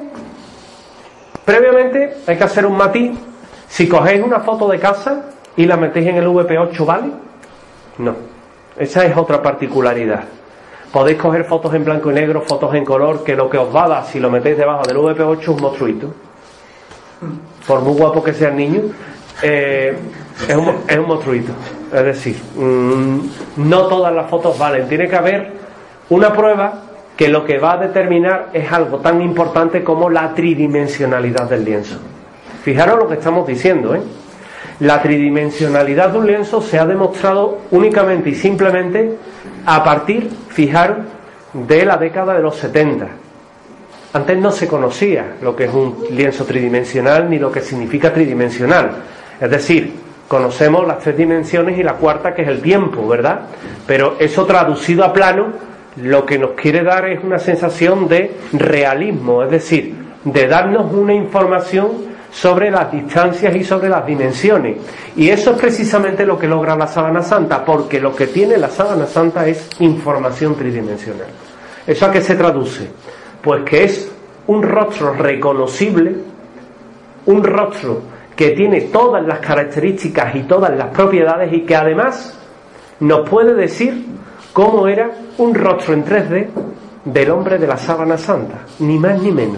previamente hay que hacer un matiz. Si cogéis una foto de casa y la metéis en el VP8, ¿vale? No, esa es otra particularidad. Podéis coger fotos en blanco y negro, fotos en color, que lo que os va a dar si lo metéis debajo del VP8 es un monstruito. Por muy guapo que sea el niño, es un monstruito. Es decir, no todas las fotos valen. Tiene que haber una prueba que lo que va a determinar es algo tan importante como la tridimensionalidad del lienzo. Fijaros lo que estamos diciendo, La tridimensionalidad de un lienzo se ha demostrado únicamente y simplemente a partir, fijaros, de la década de los 70. Antes no se conocía lo que es un lienzo tridimensional ni lo que significa tridimensional. Es decir, conocemos las 3 dimensiones y la cuarta, que es el tiempo, ¿verdad? Pero eso traducido a plano, lo que nos quiere dar es una sensación de realismo, es decir, de darnos una información sobre las distancias y sobre las dimensiones. Y eso es precisamente lo que logra la sábana santa, porque lo que tiene la sábana santa es información tridimensional. ¿Eso a qué se traduce? Pues que es un rostro reconocible, un rostro que tiene todas las características y todas las propiedades, y que además nos puede decir cómo era un rostro en 3D del hombre de la sábana santa, ni más ni menos.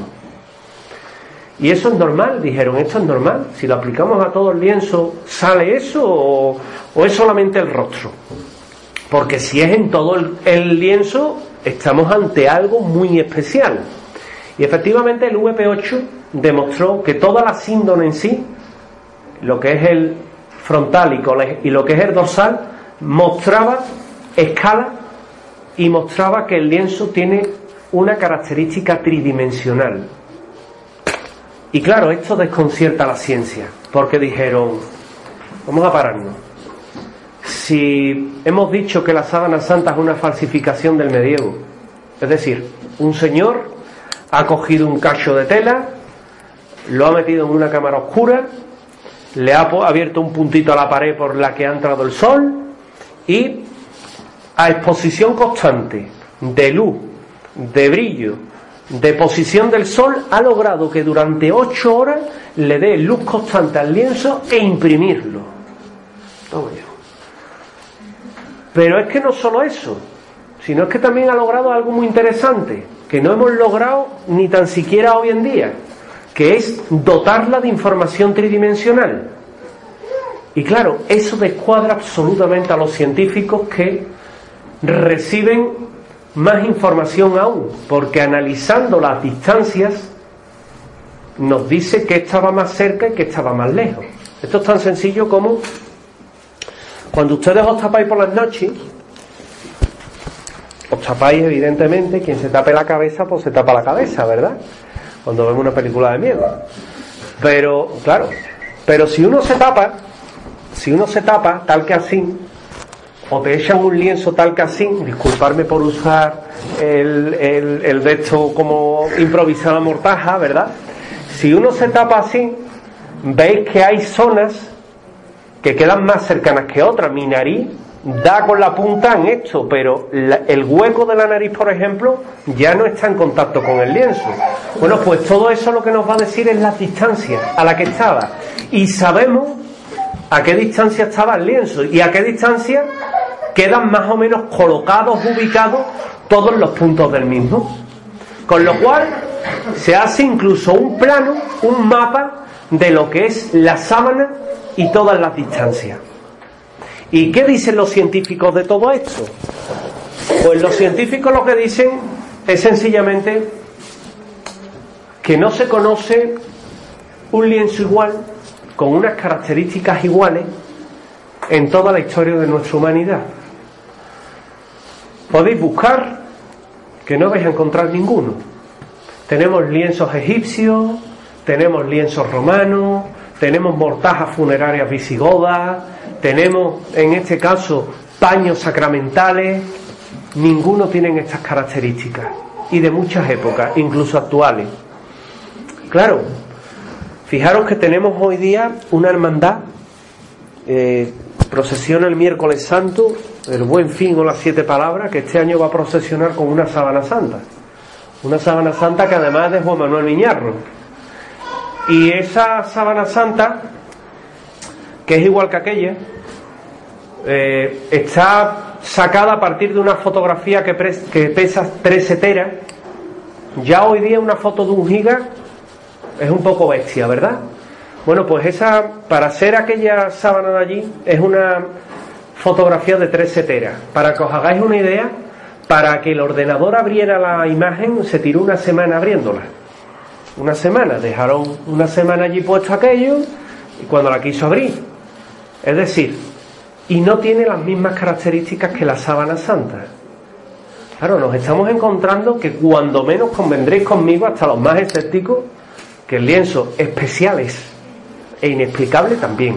Y eso es normal, dijeron, esto es normal. Si lo aplicamos a todo el lienzo, ¿sale eso o es solamente el rostro? Porque si es en todo el lienzo, estamos ante algo muy especial. Y efectivamente el VP8 demostró que toda la síndrome en sí, lo que es el frontal y lo que es el dorsal, mostraba escala y mostraba que el lienzo tiene una característica tridimensional. Y claro, esto desconcierta a la ciencia, porque dijeron, vamos a pararnos. Si hemos dicho que la sábana santa es una falsificación del medievo, es decir, un señor ha cogido un cacho de tela, lo ha metido en una cámara oscura, le ha abierto un puntito a la pared por la que ha entrado el sol, y a exposición constante de luz, de brillo, de posición del sol, ha logrado que durante 8 horas le dé luz constante al lienzo e imprimirlo. Toma ya. Pero es que no solo eso, sino es que también ha logrado algo muy interesante, que no hemos logrado ni tan siquiera hoy en día, que es dotarla de información tridimensional. Y claro, eso descuadra absolutamente a los científicos, que reciben más información aún, porque analizando las distancias nos dice que estaba más cerca y que estaba más lejos. Esto es tan sencillo como cuando ustedes os tapáis por las noches, os tapáis evidentemente, quien se tape la cabeza pues se tapa la cabeza, ¿verdad? Cuando vemos una película de miedo. Pero claro, pero si uno se tapa tal que así, o te echan un lienzo talcasín, disculparme por usar el de esto como improvisada mortaja, ¿verdad? Si uno se tapa así, veis que hay zonas que quedan más cercanas que otras. Mi nariz da con la punta en esto, pero el hueco de la nariz, por ejemplo, ya no está en contacto con el lienzo. Bueno, pues todo eso lo que nos va a decir es la distancia a la que estaba, y sabemos a qué distancia estaba el lienzo y a qué distancia quedan más o menos colocados, ubicados todos los puntos del mismo, con lo cual se hace incluso un plano, un mapa de lo que es la sábana y todas las distancias. ¿Y qué dicen los científicos de todo esto? Pues los científicos lo que dicen es sencillamente que no se conoce un lienzo igual, con unas características iguales, en toda la historia de nuestra humanidad. Podéis buscar, que no vais a encontrar ninguno. Tenemos lienzos egipcios, tenemos lienzos romanos, tenemos mortajas funerarias visigodas, tenemos en este caso paños sacramentales. Ninguno tiene estas características, y de muchas épocas, incluso actuales. Claro, fijaros que tenemos hoy día una hermandad, procesiona el miércoles santo, el Buen Fin o las 7 Palabras, que este año va a procesionar con una sábana santa. Una sábana santa que además es de Juan Manuel Miñarro. Y esa sábana santa, que es igual que aquella, está sacada a partir de una fotografía que pesa 13 teras. Ya hoy día una foto de 1 giga es un poco bestia, ¿verdad? Bueno, pues esa, para hacer aquella sábana de allí, es una fotografía de 13 teras. Para que os hagáis una idea, para que el ordenador abriera la imagen, se tiró una semana abriéndola. Una semana, dejaron una semana allí puesto aquello, y cuando la quiso abrir, es decir, y no tiene las mismas características que la sábana santa. Claro, nos estamos encontrando que cuando menos convendréis conmigo, hasta los más escépticos, que el lienzo especial es, e inexplicable también.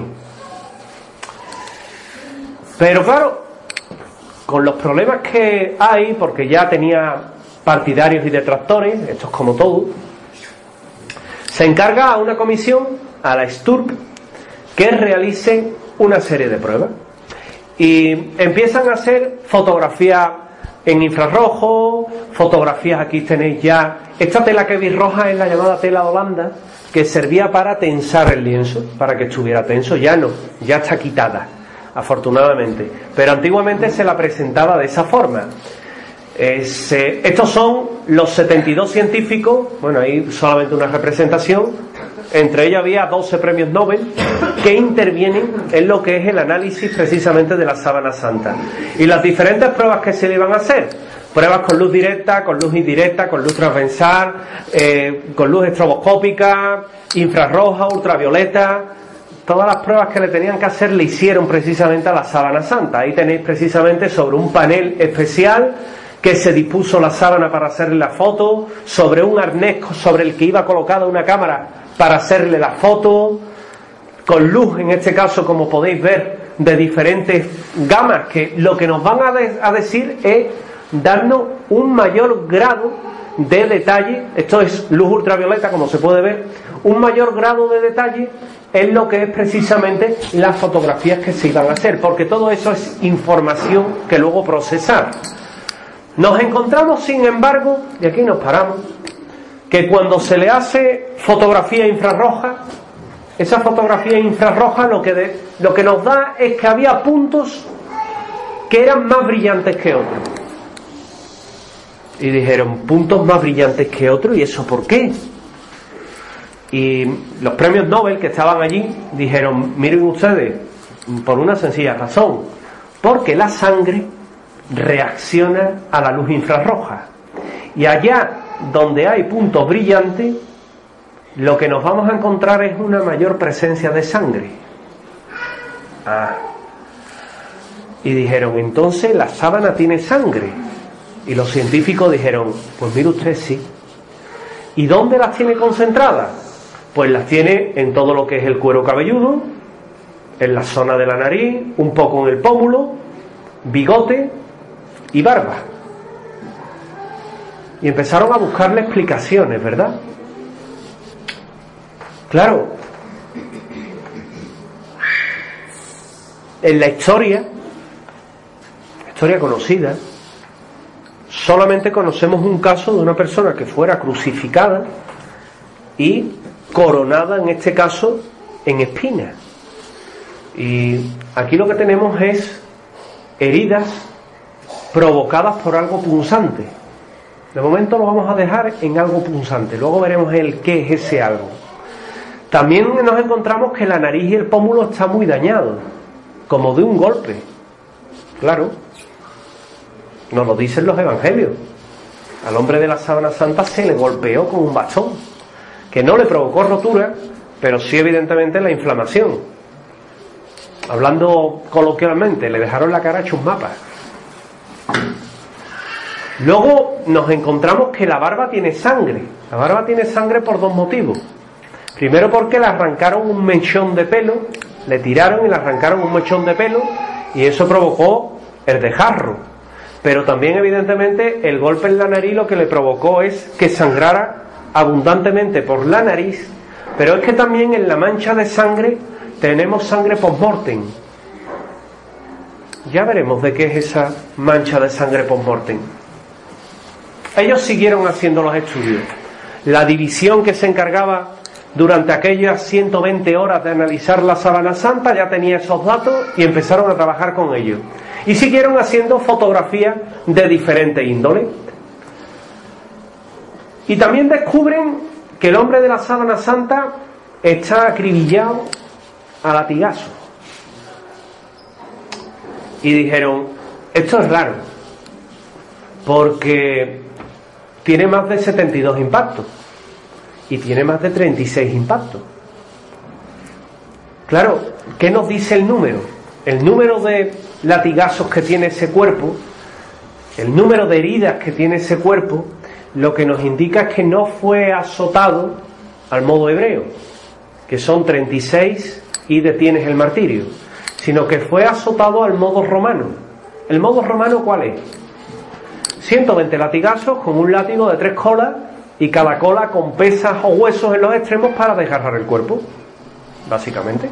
Pero claro, con los problemas que hay, porque ya tenía partidarios y detractores, esto es como todo, se encarga a una comisión, a la STURP, que realice una serie de pruebas. Y empiezan a hacer fotografías en infrarrojo, fotografías, aquí tenéis ya, esta tela que veis roja es la llamada tela de Holanda, que servía para tensar el lienzo, para que estuviera tenso. Ya no, ya está quitada, afortunadamente, pero antiguamente se la presentaba de esa forma. Estos son los 72 científicos, bueno, ahí solamente una representación, entre ellos había 12 premios Nobel que intervienen en lo que es el análisis precisamente de la sábana santa. Y las diferentes pruebas que se le iban a hacer, pruebas con luz directa, con luz indirecta, con luz transversal, con luz estroboscópica, infrarroja, ultravioleta. Todas las pruebas que le tenían que hacer le hicieron precisamente a la sábana santa. Ahí tenéis precisamente sobre un panel especial que se dispuso la sábana para hacerle la foto, sobre un arnés sobre el que iba colocada una cámara para hacerle la foto, con luz en este caso, como podéis ver, de diferentes gamas, que lo que nos van a decir es darnos un mayor grado de detalle. Esto es luz ultravioleta, como se puede ver, un mayor grado de detalle en lo que es precisamente las fotografías que se iban a hacer, porque todo eso es información que luego procesar. Nos encontramos, sin embargo, y aquí nos paramos, que cuando se le hace fotografía infrarroja, esa fotografía infrarroja lo que nos da es que había puntos que eran más brillantes que otros. Y dijeron, puntos más brillantes que otros, ¿y eso por qué? Y los premios Nobel que estaban allí dijeron, miren ustedes, por una sencilla razón, porque la sangre reacciona a la luz infrarroja, y allá donde hay puntos brillantes, lo que nos vamos a encontrar es una mayor presencia de sangre. Y dijeron, entonces la sábana tiene sangre. Y los científicos dijeron, pues mire usted, sí. ¿Y dónde las tiene concentradas? Pues las tiene en todo lo que es el cuero cabelludo, en la zona de la nariz, un poco en el pómulo, bigote y barba. Y empezaron a buscarle explicaciones, ¿verdad? Claro, en la historia conocida, solamente conocemos un caso de una persona que fuera crucificada y coronada, en este caso, en espinas. Y aquí lo que tenemos es heridas provocadas por algo punzante. De momento lo vamos a dejar en algo punzante, luego veremos el qué es ese algo. También nos encontramos que la nariz y el pómulo está muy dañado, como de un golpe. Claro, nos lo dicen los evangelios. Al hombre de la sábana santa se le golpeó con un bastón, que no le provocó rotura, pero sí evidentemente la inflamación. Hablando coloquialmente, le dejaron la cara hecho un mapa. Luego nos encontramos que la barba tiene sangre. La barba tiene sangre por dos motivos. Primero porque le arrancaron un mechón de pelo, le tiraron y le arrancaron un mechón de pelo, y eso provocó el desgarro. Pero también evidentemente el golpe en la nariz lo que le provocó es que sangrara abundantemente por la nariz. Pero es que también en la mancha de sangre tenemos sangre post-mortem. Ya veremos de qué es esa mancha de sangre post-mortem. Ellos siguieron haciendo los estudios. La división que se encargaba durante aquellas 120 horas de analizar la sábana santa ya tenía esos datos y empezaron a trabajar con ellos. Y siguieron haciendo fotografías de diferente índole. Y también descubren que el hombre de la sábana santa está acribillado a latigazos. Y dijeron, esto es raro, porque tiene más de 72 impactos y tiene más de 36 impactos. Claro, ¿qué nos dice el número? El número de latigazos que tiene ese cuerpo, el número de heridas que tiene ese cuerpo, lo que nos indica es que no fue azotado al modo hebreo, que son 36 y detienes el martirio, sino que fue azotado al modo romano. ¿El modo romano cuál es? 120 latigazos con un látigo de 3 colas y cada cola con pesas o huesos en los extremos para desgarrar el cuerpo, básicamente.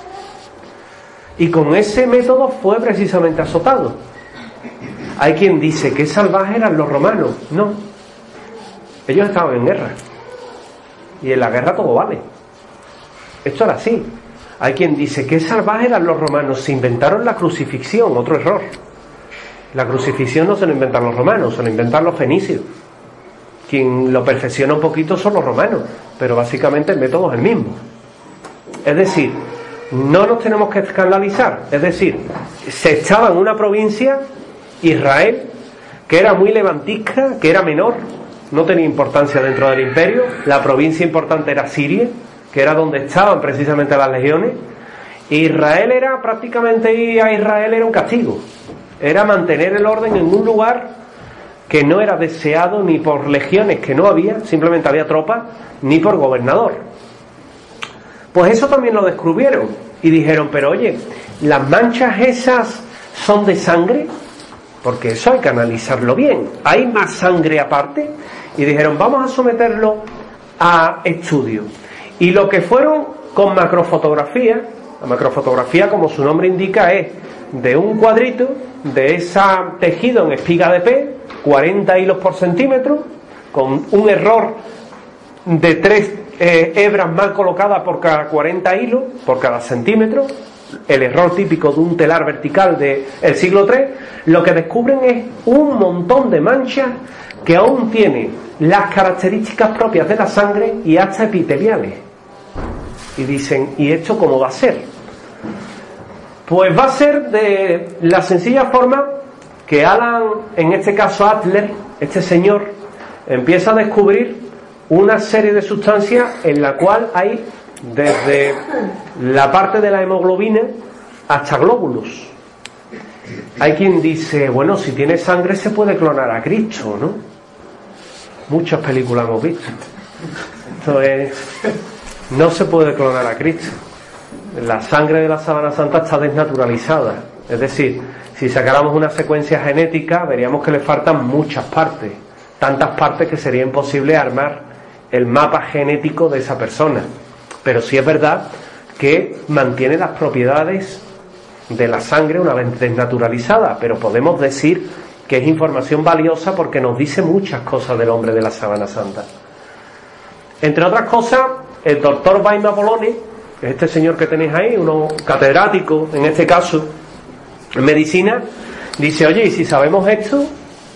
Y con ese método fue precisamente azotado. Hay quien dice que salvajes eran los romanos. No, ellos estaban en guerra y en la guerra todo vale. Esto era así. Hay quien dice que salvajes eran los romanos, se inventaron la crucifixión. Otro error. La crucifixión no se lo inventan los romanos, se lo inventan los fenicios. Quien lo perfecciona un poquito son los romanos, pero básicamente el método es el mismo. Es decir, no nos tenemos que escandalizar. Es decir, se echaba en una provincia, Israel, que era muy levantisca, que era menor, no tenía importancia dentro del imperio. La provincia importante era Siria, que era donde estaban precisamente las legiones. Israel era prácticamente, a Israel era un castigo. Era mantener el orden en un lugar que no era deseado ni por legiones, que no había, simplemente había tropas, ni por gobernador. Pues eso también lo descubrieron y dijeron, pero oye, ¿las manchas esas son de sangre? Porque eso hay que analizarlo bien. ¿Hay más sangre aparte? Y dijeron, vamos a someterlo a estudio. Y lo que fueron con macrofotografía, la macrofotografía, como su nombre indica, es de un cuadrito de ese tejido en espiga de P, 40 hilos por centímetro, con un error de 3 hebras mal colocadas por cada 40 hilos, por cada centímetro, el error típico de un telar vertical del siglo III. Lo que descubren es un montón de manchas que aún tienen las características propias de la sangre y hasta epiteliales. Y dicen, ¿y esto cómo va a ser? Pues va a ser de la sencilla forma que Alan, en este caso Adler, este señor, empieza a descubrir una serie de sustancias en la cual hay desde la parte de la hemoglobina hasta glóbulos. Hay quien dice, bueno, si tiene sangre se puede clonar a Cristo, ¿no? Muchas películas hemos visto. Esto es, no se puede clonar a Cristo. La sangre de la sábana santa está desnaturalizada. Es decir, si sacáramos una secuencia genética, veríamos que le faltan muchas partes, tantas partes que sería imposible armar el mapa genético de esa persona. Pero sí es verdad que mantiene las propiedades de la sangre una vez desnaturalizada, pero podemos decir que es información valiosa porque nos dice muchas cosas del hombre de la Sábana Santa. Entre otras cosas, el doctor Baima Poloni, este señor que tenéis ahí, uno catedrático en este caso en medicina, dice: oye, y si sabemos esto,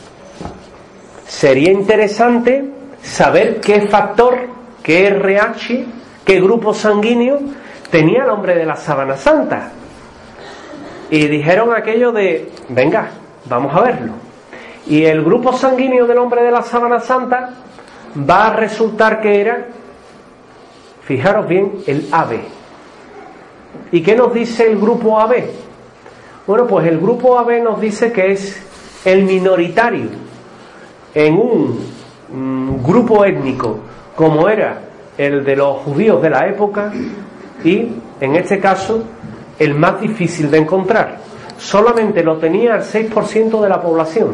sería interesante saber qué factor, qué RH, qué grupo sanguíneo tenía el hombre de la Sábana Santa. Y dijeron aquello de: venga, vamos a verlo. Y el grupo sanguíneo del hombre de la Sábana Santa va a resultar que era, fijaros bien, el AB. ¿Y qué nos dice el grupo AB? Bueno, pues el grupo AB nos dice que es el minoritario en un grupo étnico como era el de los judíos de la época, y en este caso el más difícil de encontrar. Solamente lo tenía el 6% de la población.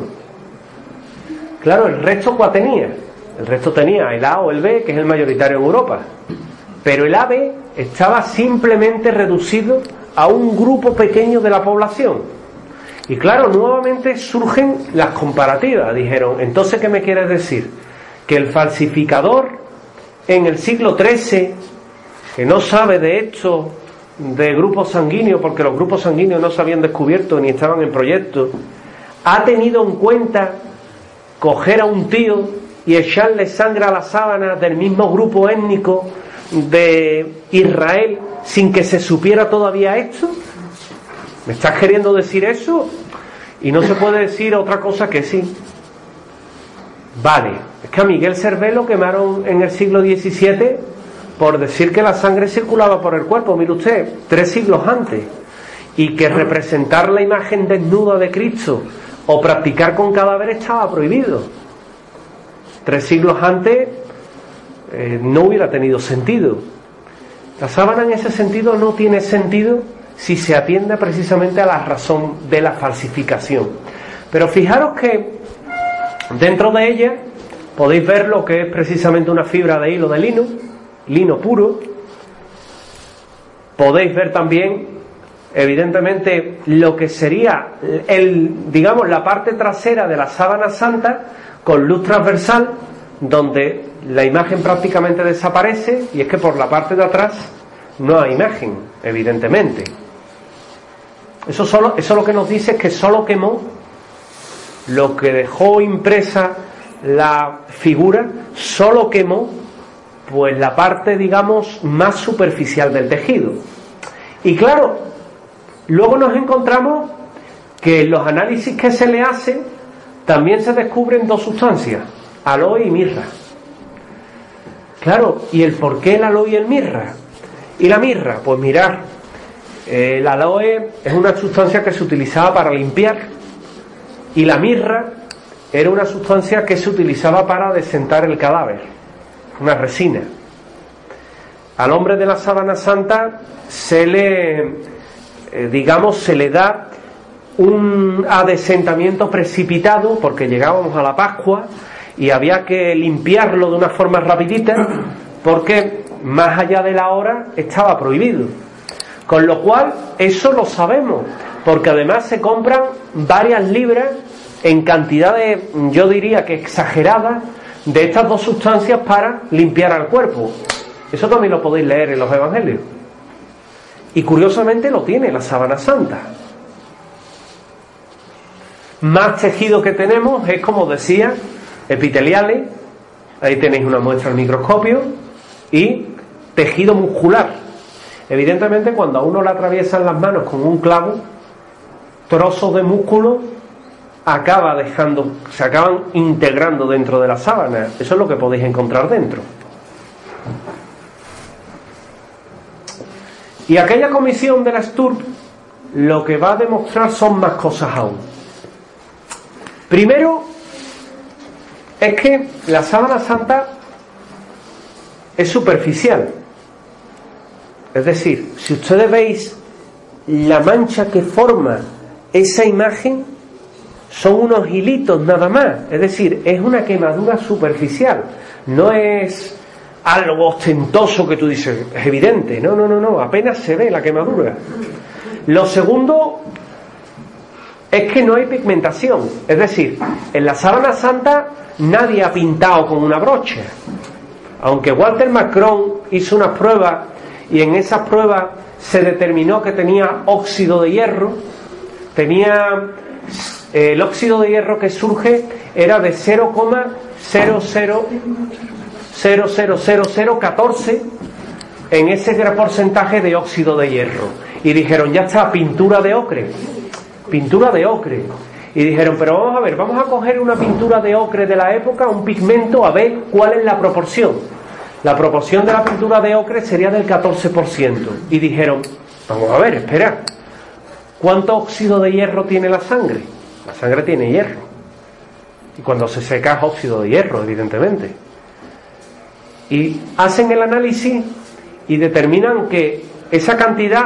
Claro, el resto ¿cuál tenía? El resto tenía el A o el B, que es el mayoritario en Europa. Pero el AB estaba simplemente reducido a un grupo pequeño de la población. Y claro, nuevamente surgen las comparativas. Dijeron: entonces, ¿qué me quieres decir? Que el falsificador en el siglo XIII, que no sabe de esto de grupos sanguíneos, porque los grupos sanguíneos no se habían descubierto ni estaban en proyecto, ha tenido en cuenta coger a un tío y echarle sangre a la sábana del mismo grupo étnico de Israel sin que se supiera todavía esto. ¿Me estás queriendo decir eso? Y no se puede decir otra cosa que sí. Vale, es que a Miguel Servet lo quemaron en el siglo XVII por decir que la sangre circulaba por el cuerpo, mire usted, 3 siglos antes, y que representar la imagen desnuda de Cristo o practicar con cadáveres estaba prohibido. 3 siglos antes no hubiera tenido sentido. La sábana en ese sentido no tiene sentido si se atiende precisamente a la razón de la falsificación. Pero fijaros que dentro de ella podéis ver lo que es precisamente una fibra de hilo de lino puro. Podéis ver también, evidentemente, lo que sería digamos, la parte trasera de la sábana santa con luz transversal, donde la imagen prácticamente desaparece, y es que por la parte de atrás no hay imagen, evidentemente. Eso lo que nos dice es que solo quemó lo que dejó impresa la figura, solo quemó pues la parte, digamos, más superficial del tejido. Y claro, luego nos encontramos que en los análisis que se le hacen también se descubren 2 sustancias, aloe y mirra. Claro, ¿y el por qué el aloe y el mirra? ¿Y la mirra? Pues mirad, el aloe es una sustancia que se utilizaba para limpiar, y la mirra era una sustancia que se utilizaba para desentar el cadáver, una resina. Al hombre de la sábana santa se le da un adesentamiento precipitado, porque llegábamos a la Pascua y había que limpiarlo de una forma rapidita, porque más allá de la hora estaba prohibido. Con lo cual, eso lo sabemos, porque además se compran varias libras en cantidades, yo diría que exageradas, de estas 2 sustancias para limpiar al cuerpo. Eso también lo podéis leer en los evangelios. Y curiosamente lo tiene la sábana santa. Más tejido que tenemos es, como decía, epiteliales, ahí tenéis una muestra al microscopio, y tejido muscular. Evidentemente, cuando a uno le atraviesan las manos con un clavo, trozos de músculo se acaban integrando dentro de la sábana. Eso es lo que podéis encontrar dentro. Y aquella comisión de la Sturm lo que va a demostrar son más cosas aún. Primero, es que la sábana santa es superficial. Es decir, si ustedes veis la mancha que forma esa imagen son unos hilitos nada más, es decir, es una quemadura superficial, no es algo ostentoso que tú dices, es evidente, no, apenas se ve la quemadura. Lo segundo es que no hay pigmentación, es decir, en la sábana santa nadie ha pintado con una brocha, aunque Walter Macron hizo unas pruebas y en esas pruebas se determinó que tenía óxido de hierro, el óxido de hierro que surge era de 0,000014 en ese gran porcentaje de óxido de hierro, y dijeron, ya está, pintura de ocre. Y dijeron, pero vamos a ver, vamos a coger una pintura de ocre de la época, un pigmento, a ver cuál es la proporción. La proporción de la pintura de ocre sería del 14%. Y dijeron, vamos a ver, espera, ¿cuánto óxido de hierro tiene la sangre? La sangre tiene hierro. Y cuando se seca es óxido de hierro, evidentemente. Y hacen el análisis y determinan que esa cantidad,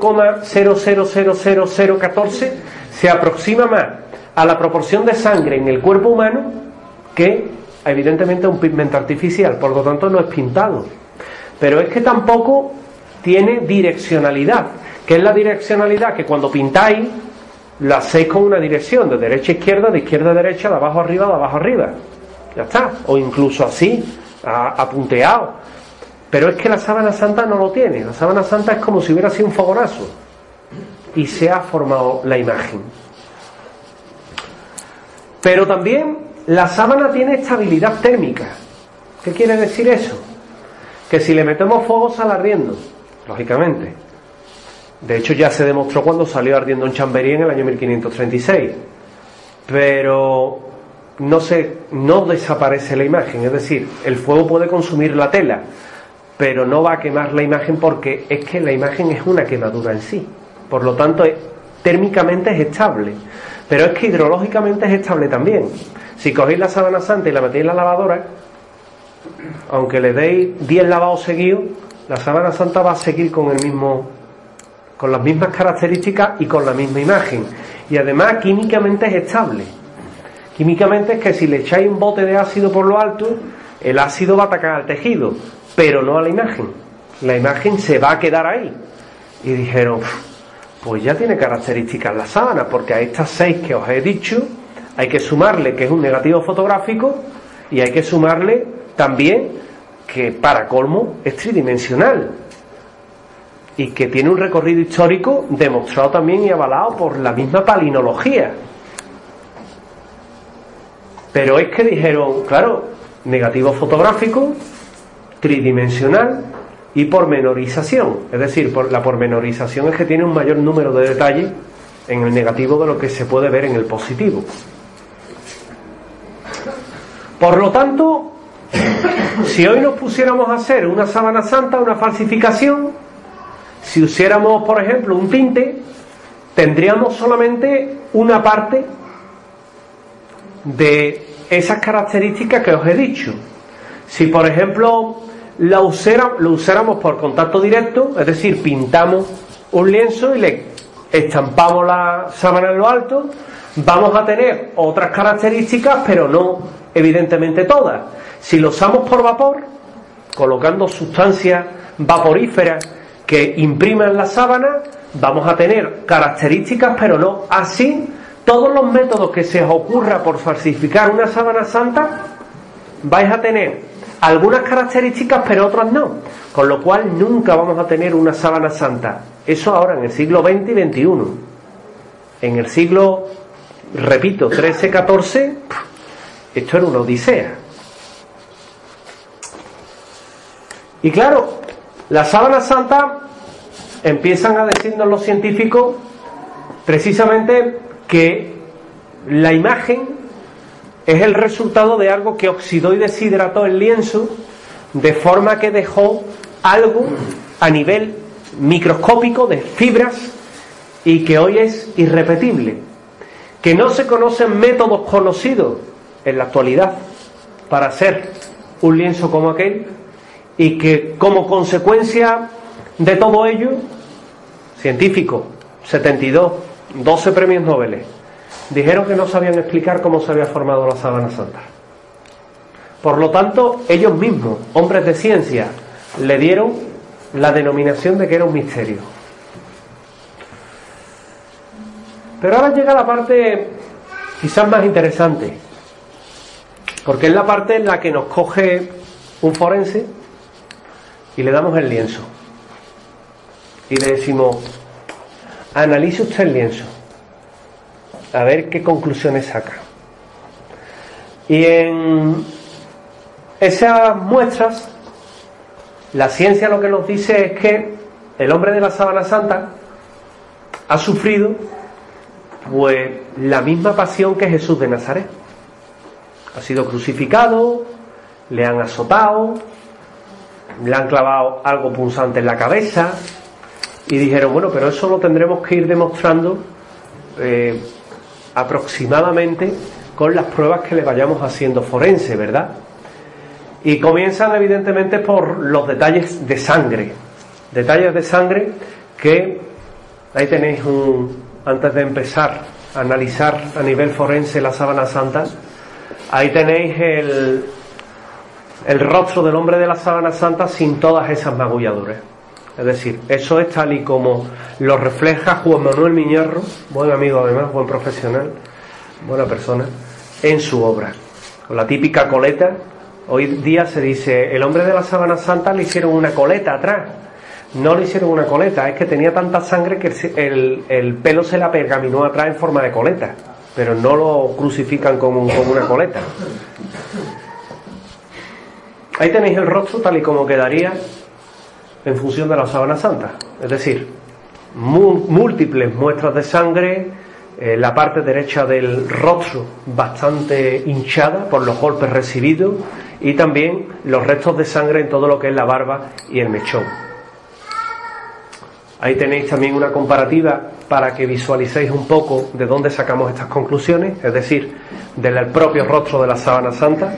0,000014, se aproxima más a la proporción de sangre en el cuerpo humano que, evidentemente, a un pigmento artificial. Por lo tanto, no es pintado. Pero es que tampoco tiene direccionalidad. ¿Qué es la direccionalidad? Que cuando pintáis, lo hacéis con una dirección, de derecha a izquierda, de izquierda a derecha, de abajo a arriba, de abajo a arriba. Ya está. O incluso así, apunteado. Pero es que la sábana santa no lo tiene. La sábana santa es como si hubiera sido un fogonazo y se ha formado la imagen. Pero también la sábana tiene estabilidad térmica. ¿Qué quiere decir eso? Que si le metemos fuego sale ardiendo, lógicamente. De hecho ya se demostró cuando salió ardiendo en Chamberí en el año 1536. Pero no desaparece la imagen, es decir, el fuego puede consumir la tela, pero no va a quemar la imagen, porque es que la imagen es una quemadura en sí. Por lo tanto, térmicamente es estable, pero es que hidrológicamente es estable también. Si cogéis la sábana santa y la metéis en la lavadora, aunque le deis 10 lavados seguidos, la sábana santa va a seguir con las mismas características y con la misma imagen. Y además químicamente es estable. Químicamente es que si le echáis un bote de ácido por lo alto, el ácido va a atacar al tejido, pero no a la imagen. La imagen se va a quedar ahí. Y dijeron, pues ya tiene características la sábana, porque a estas 6 que os he dicho hay que sumarle que es un negativo fotográfico, y hay que sumarle también que, para colmo, es tridimensional y que tiene un recorrido histórico demostrado también y avalado por la misma palinología. Pero es que dijeron, claro, negativo fotográfico, tridimensional y pormenorización. Es decir, la pormenorización es que tiene un mayor número de detalles en el negativo de lo que se puede ver en el positivo. Por lo tanto, si hoy nos pusiéramos a hacer una sábana santa, una falsificación, si usáramos, por ejemplo, un tinte, tendríamos solamente una parte de esas características que os he dicho. Si, por ejemplo, lo usáramos por contacto directo, es decir, pintamos un lienzo y le estampamos la sábana en lo alto, vamos a tener otras características, pero no evidentemente todas. Si lo usamos por vapor, colocando sustancias vaporíferas que impriman la sábana, vamos a tener características, pero no así. Todos los métodos que se os ocurra por falsificar una sábana santa, vais a tener algunas características, pero otras no. Con lo cual nunca vamos a tener una sábana santa. Eso ahora en el siglo XX y XXI. En el siglo, repito, XIII, XIV, esto era una odisea. Y claro, la sábana santa, empiezan a decirnos los científicos precisamente que la imagen es el resultado de algo que oxidó y deshidrató el lienzo, de forma que dejó algo a nivel microscópico de fibras y que hoy es irrepetible. Que no se conocen métodos conocidos en la actualidad para hacer un lienzo como aquel, y que como consecuencia de todo ello, científicos, 72 12 premios Nobel, dijeron que no sabían explicar cómo se había formado la sábana santa. Por lo tanto, ellos mismos, hombres de ciencia, le dieron la denominación de que era un misterio. Pero ahora llega la parte quizás más interesante, porque es la parte en la que nos coge un forense y le damos el lienzo y le decimos: analice usted el lienzo, a ver qué conclusiones saca. Y en esas muestras, la ciencia lo que nos dice es que el hombre de la sábana santa ha sufrido pues la misma pasión que Jesús de Nazaret. Ha sido crucificado, le han azotado, le han clavado algo punzante en la cabeza, y dijeron: bueno, pero eso lo tendremos que ir demostrando aproximadamente con las pruebas que le vayamos haciendo forense, ¿verdad? Y comienzan evidentemente por los detalles de sangre que ahí tenéis antes de empezar a analizar a nivel forense la sábana santa, ahí tenéis el rostro del hombre de la sábana santa sin todas esas magulladuras. Es decir, eso es tal y como lo refleja Juan Manuel Miñarro, buen amigo además, buen profesional, buena persona, en su obra. Con la típica coleta. Hoy día se dice: el hombre de la sábana santa le hicieron una coleta atrás. No le hicieron una coleta, es que tenía tanta sangre que el pelo se la pergaminó atrás en forma de coleta, pero no lo crucifican como una coleta. Ahí tenéis el rostro tal y como quedaría en función de la sábana santa, es decir, múltiples muestras de sangre, la parte derecha del rostro bastante hinchada por los golpes recibidos, y también los restos de sangre en todo lo que es la barba y el mechón. Ahí tenéis también una comparativa para que visualicéis un poco de dónde sacamos estas conclusiones, es decir, del propio rostro de la sábana santa.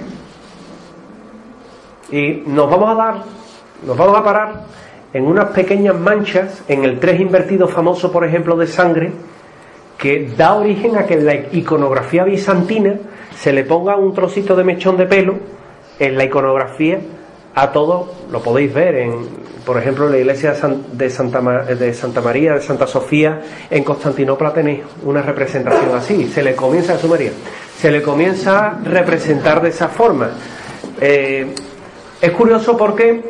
Y nos vamos a parar en unas pequeñas manchas en el 3 invertido famoso, por ejemplo, de sangre, que da origen a que en la iconografía bizantina se le ponga un trocito de mechón de pelo en la iconografía a todo. Lo podéis ver por ejemplo, en la iglesia de Santa María de Santa Sofía en Constantinopla tenéis una representación así. Se le comienza a representar de esa forma. Es curioso porque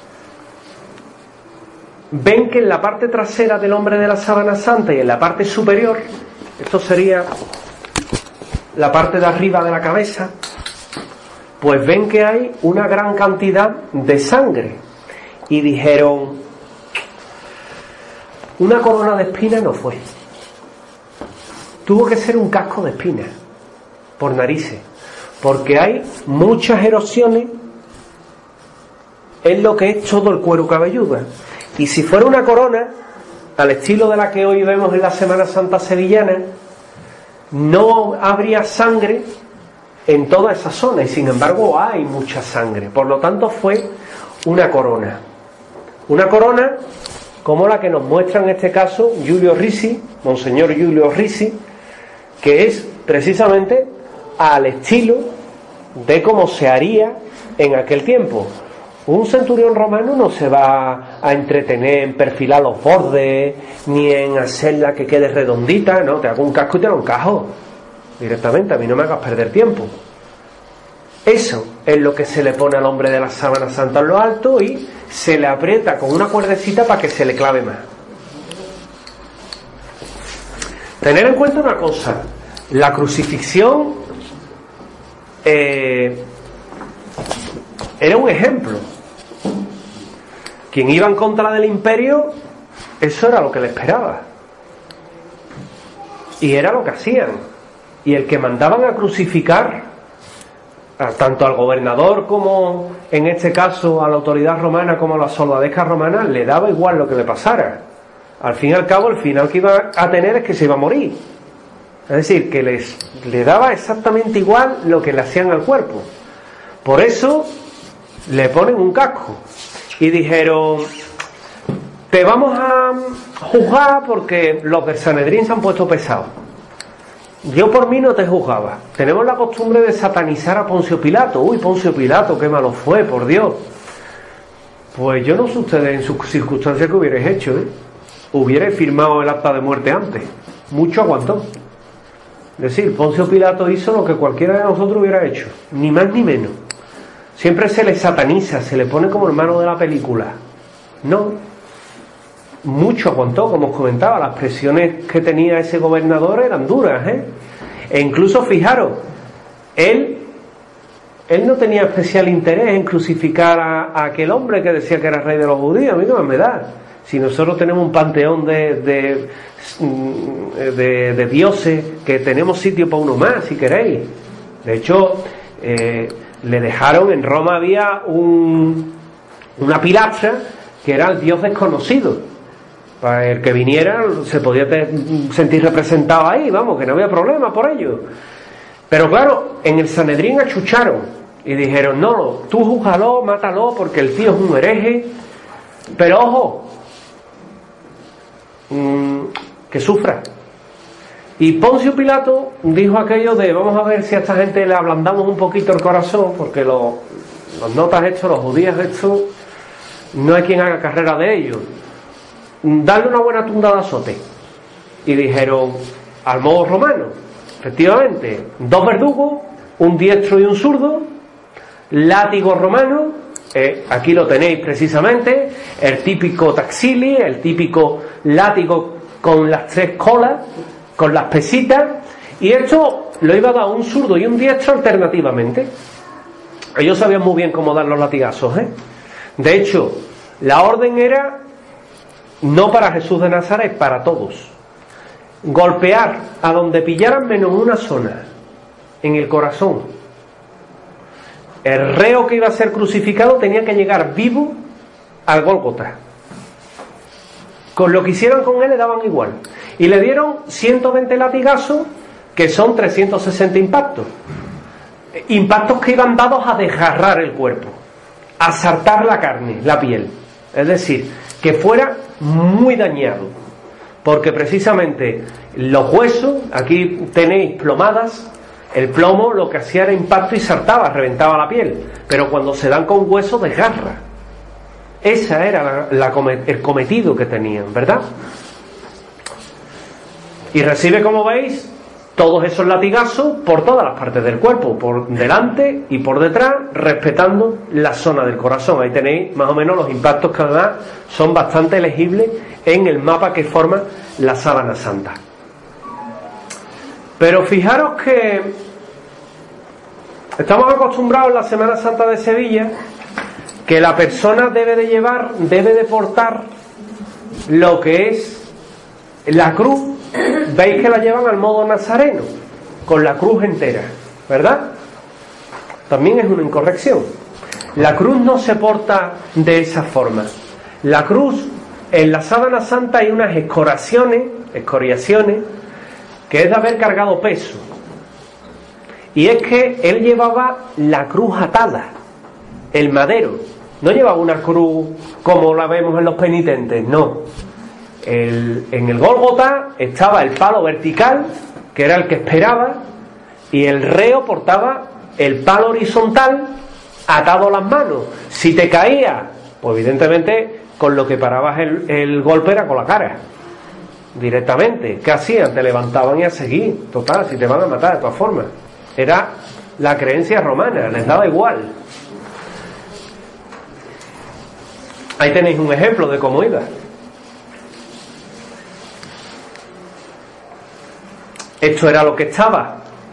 ven que en la parte trasera del hombre de la sábana santa y en la parte superior, esto sería la parte de arriba de la cabeza, pues ven que hay una gran cantidad de sangre. Y dijeron: una corona de espinas no fue, tuvo que ser un casco de espinas por narices, porque hay muchas erosiones en lo que es todo el cuero cabelludo. Y si fuera una corona al estilo de la que hoy vemos en la Semana Santa sevillana, no habría sangre en toda esa zona, y sin embargo hay mucha sangre. Por lo tanto fue una corona como la que nos muestra en este caso Giulio Risi, Monseñor Giulio Risi, que es precisamente al estilo de cómo se haría en aquel tiempo. Un centurión romano no se va a entretener en perfilar los bordes ni en hacerla que quede redondita. No, te hago un casco y te lo encajo directamente, a mí no me hagas perder tiempo. Eso es lo que se le pone al hombre de la sábana santa en lo alto, y se le aprieta con una cuerdecita para que se le clave más. Tener en cuenta una cosa: la crucifixión era un ejemplo. Quien iba en contra del imperio, eso era lo que le esperaba, y era lo que hacían. Y el que mandaban a crucificar tanto al gobernador como, en este caso, a la autoridad romana como a la soldadesca romana, le daba igual lo que le pasara. Al fin y al cabo, el final que iba a tener es que se iba a morir. Es decir, que le daba exactamente igual lo que le hacían al cuerpo. Por eso le ponen un casco. Y dijeron: te vamos a juzgar porque los del Sanedrín se han puesto pesados. Yo por mí no te juzgaba. Tenemos la costumbre de satanizar a Poncio Pilato. Uy, Poncio Pilato, qué malo fue, por Dios. Pues yo no sé ustedes en sus circunstancias que hubierais hecho, ¿eh? Hubierais firmado el acta de muerte antes. Mucho aguantó. Es decir, Poncio Pilato hizo lo que cualquiera de nosotros hubiera hecho. Ni más ni menos. Siempre se le sataniza, se le pone como hermano de la película. No. Mucho aguantó, como os comentaba. Las presiones que tenía ese gobernador eran duras, ¿eh? E incluso, fijaros, él no tenía especial interés en crucificar a aquel hombre que decía que era rey de los judíos. A mí no me da. Si nosotros tenemos un panteón de dioses, que tenemos sitio para uno más, si queréis. De hecho, le dejaron, en Roma había una pilastra que era el dios desconocido. Para el que viniera se podía sentir representado ahí, vamos, que no había problema por ello. Pero claro, en el Sanedrín achucharon y dijeron, no, tú júzgalo, mátalo, porque el tío es un hereje, pero ojo, que sufra. Y Poncio Pilato dijo aquello de, vamos a ver si a esta gente le ablandamos un poquito el corazón, porque los notas estos, los judíos estos, no hay quien haga carrera de ellos. Darle una buena tunda de azote. Y dijeron, al modo romano, efectivamente, 2 verdugos, un diestro y un zurdo, látigo romano, aquí lo tenéis precisamente, el típico taxili, el típico látigo con las 3 colas, con las pesitas, y esto lo iba a dar un zurdo y un diestro alternativamente. Ellos sabían muy bien cómo dar los latigazos, ¿eh? De hecho, la orden era no para Jesús de Nazaret, para todos. Golpear a donde pillaran menos una zona, en el corazón. El reo que iba a ser crucificado tenía que llegar vivo al Gólgota. Con lo que hicieran con él le daban igual. Y le dieron 120 latigazos, que son 360 impactos. Impactos que iban dados a desgarrar el cuerpo, a sartar la carne, la piel. Es decir, que fuera muy dañado, porque precisamente los huesos, aquí tenéis plomadas, el plomo lo que hacía era impacto y sartaba, reventaba la piel, pero cuando se dan con hueso desgarra. Esa era el cometido que tenían, ¿verdad? Y recibe, como veis, todos esos latigazos por todas las partes del cuerpo, por delante y por detrás, respetando la zona del corazón. Ahí tenéis más o menos los impactos, que además son bastante legibles en el mapa que forma la sábana santa. Pero fijaros que estamos acostumbrados en la Semana Santa de Sevilla que la persona debe de portar lo que es la cruz. Veis que la llevan al modo nazareno, con la cruz entera, ¿verdad? También es una incorrección. La cruz no se porta de esa forma. La cruz, en la sábana santa hay unas escoriaciones, que es de haber cargado peso. Y es que él llevaba la cruz atada, el madero. No llevaba una cruz como la vemos en los penitentes, no. En el Gólgota estaba el palo vertical, que era el que esperaba, y el reo portaba el palo horizontal atado a las manos. Si te caía, pues evidentemente con lo que parabas el golpe era con la cara, directamente. ¿Qué hacían? Te levantaban y a seguir. Total, si te van a matar de todas formas. Era la creencia romana, les daba igual. Ahí tenéis un ejemplo de cómo iba. Esto era lo que estaba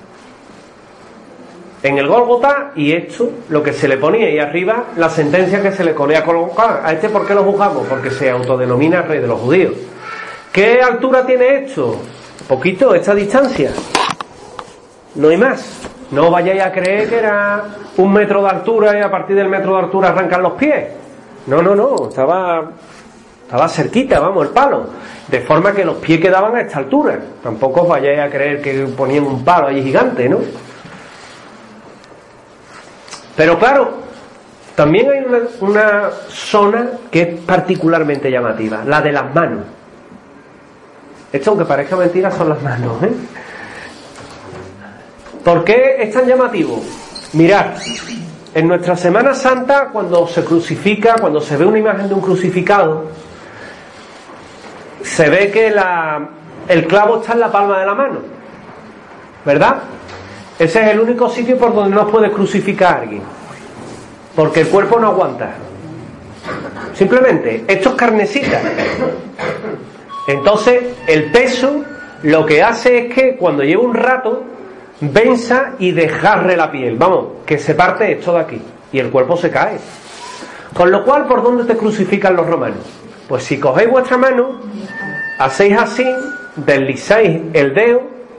en el Gólgota, y esto lo que se le ponía, y arriba la sentencia que se le ponía a colocar. ¿A este por qué lo juzgamos? Porque se autodenomina rey de los judíos. ¿Qué altura tiene esto? Poquito, esta distancia. No hay más. No vayáis a creer que era 1 metro de altura y a partir del metro de altura arrancan los pies. No, estaba cerquita, vamos, el palo, de forma que los pies quedaban a esta altura. Tampoco os vayáis a creer que ponían un palo allí gigante, ¿no? Pero claro, También hay una zona que es particularmente llamativa, la de las manos. Esto, aunque parezca mentira, son las manos, ¿eh? ¿Por qué es tan llamativo? Mirad, en nuestra Semana Santa, cuando se crucifica, cuando se ve una imagen de un crucificado, se ve que el clavo está en la palma de la mano, ¿verdad? Ese es el único sitio por donde no puedes crucificar a alguien, porque el cuerpo no aguanta. Simplemente, esto es carnecita. Entonces, el peso lo que hace es que cuando lleva un rato, venza y desgarre la piel. Vamos, que se parte esto de aquí y el cuerpo se cae. Con lo cual, ¿por dónde te crucifican los romanos? Pues si cogéis vuestra mano, hacéis así, deslizáis el dedo,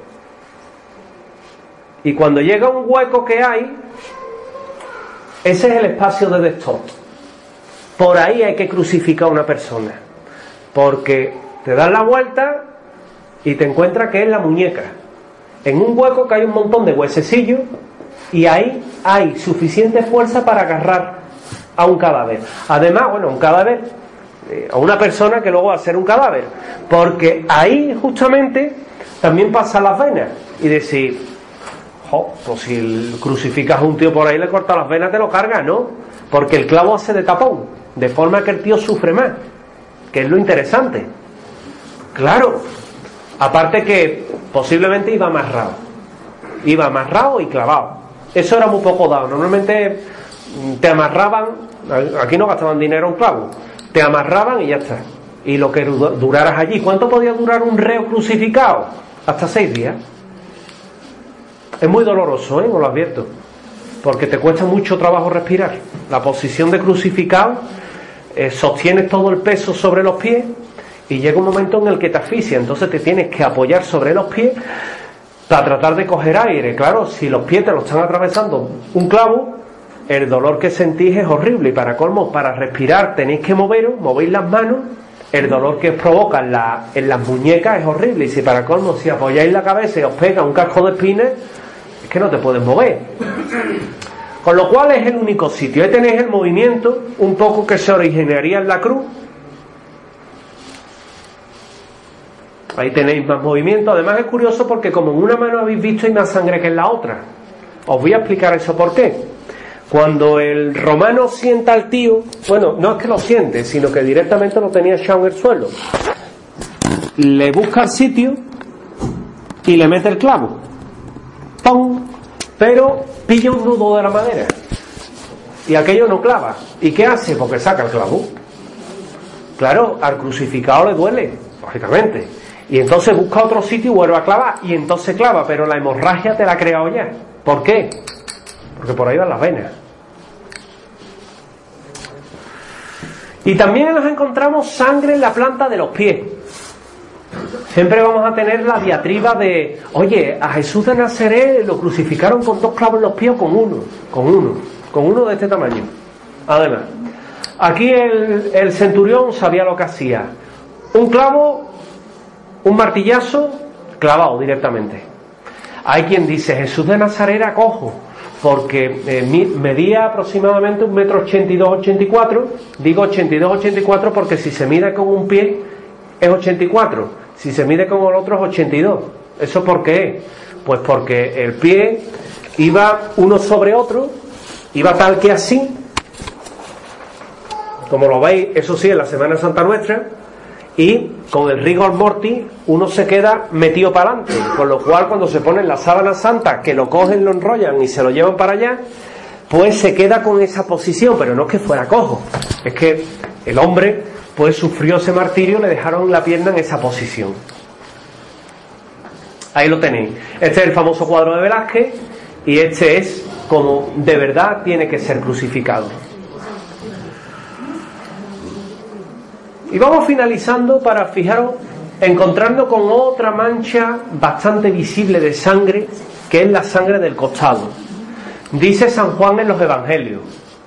y cuando llega un hueco que hay, ese es el espacio de destot. Por ahí hay que crucificar a una persona, porque te das la vuelta y te encuentras que es la muñeca, en un hueco que hay un montón de huesecillos, y ahí hay suficiente fuerza para agarrar a un cadáver. Además, bueno, un cadáver, a una persona que luego va a ser un cadáver, porque ahí justamente también pasan las venas, y decir, pues si crucificas a un tío por ahí, le cortas las venas, te lo cargas, ¿no? Porque el clavo hace de tapón, de forma que el tío sufre más, que es lo interesante. Claro, aparte que posiblemente iba amarrado y clavado. Eso era muy poco dado. Normalmente te amarraban, aquí no gastaban dinero en clavo, te amarraban y ya está. Y lo que duraras allí, ¿cuánto podía durar un reo crucificado? Hasta 6 días. Es muy doloroso, os lo advierto, porque te cuesta mucho trabajo respirar. La posición de crucificado, sostienes todo el peso sobre los pies y llega un momento en el que te asfixia, entonces te tienes que apoyar sobre los pies para tratar de coger aire. Claro, si los pies te lo están atravesando un clavo, el dolor que sentís es horrible, y para colmo, para respirar tenéis que movéis las manos, el dolor que os provoca en las muñecas es horrible, y si para colmo, si apoyáis la cabeza y os pega un casco de espines, es que no te puedes mover. Con lo cual es el único sitio. Ahí tenéis el movimiento un poco que se originaría en la cruz. Ahí tenéis más movimiento. Además es curioso porque como en una mano habéis visto hay más sangre que en la otra. Os voy a explicar eso por qué. Cuando el romano sienta al tío, bueno, no es que lo siente, sino que directamente lo tenía echado en el suelo, le busca el sitio y le mete el clavo, ¡pum!, pero pilla un nudo de la madera y aquello no clava. ¿Y qué hace? Porque saca el clavo. Claro, al crucificado le duele, lógicamente, y entonces busca otro sitio y vuelve a clavar, y entonces clava, pero la hemorragia te la ha creado ya. ¿Por qué? Porque por ahí van las venas. Y también nos encontramos sangre en la planta de los pies. Siempre vamos a tener la diatriba de, oye, a Jesús de Nazaret lo crucificaron con 2 clavos en los pies o con uno de este tamaño. Además, aquí el centurión sabía lo que hacía. Un clavo, un martillazo, clavado directamente. Hay quien dice, Jesús de Nazaret era cojo, porque medía aproximadamente 1,82 m. Digo 82-84 porque si se mide con un pie es 84, si se mide con el otro es 82. ¿Eso por qué? Pues porque el pie iba uno sobre otro, iba tal que así, como lo veis, eso sí, en la Semana Santa nuestra, y con el rigor mortis uno se queda metido para adelante, con lo cual cuando se ponen la sábana santa, que lo cogen, lo enrollan y se lo llevan para allá, pues se queda con esa posición. Pero no es que fuera cojo, es que el hombre pues sufrió ese martirio, le dejaron la pierna en esa posición. Ahí lo tenéis. Este es el famoso cuadro de Velázquez, y este es como de verdad tiene que ser crucificado. Y vamos finalizando para, fijaros, encontrarnos con otra mancha bastante visible de sangre, que es la sangre del costado. Dice San Juan en los Evangelios,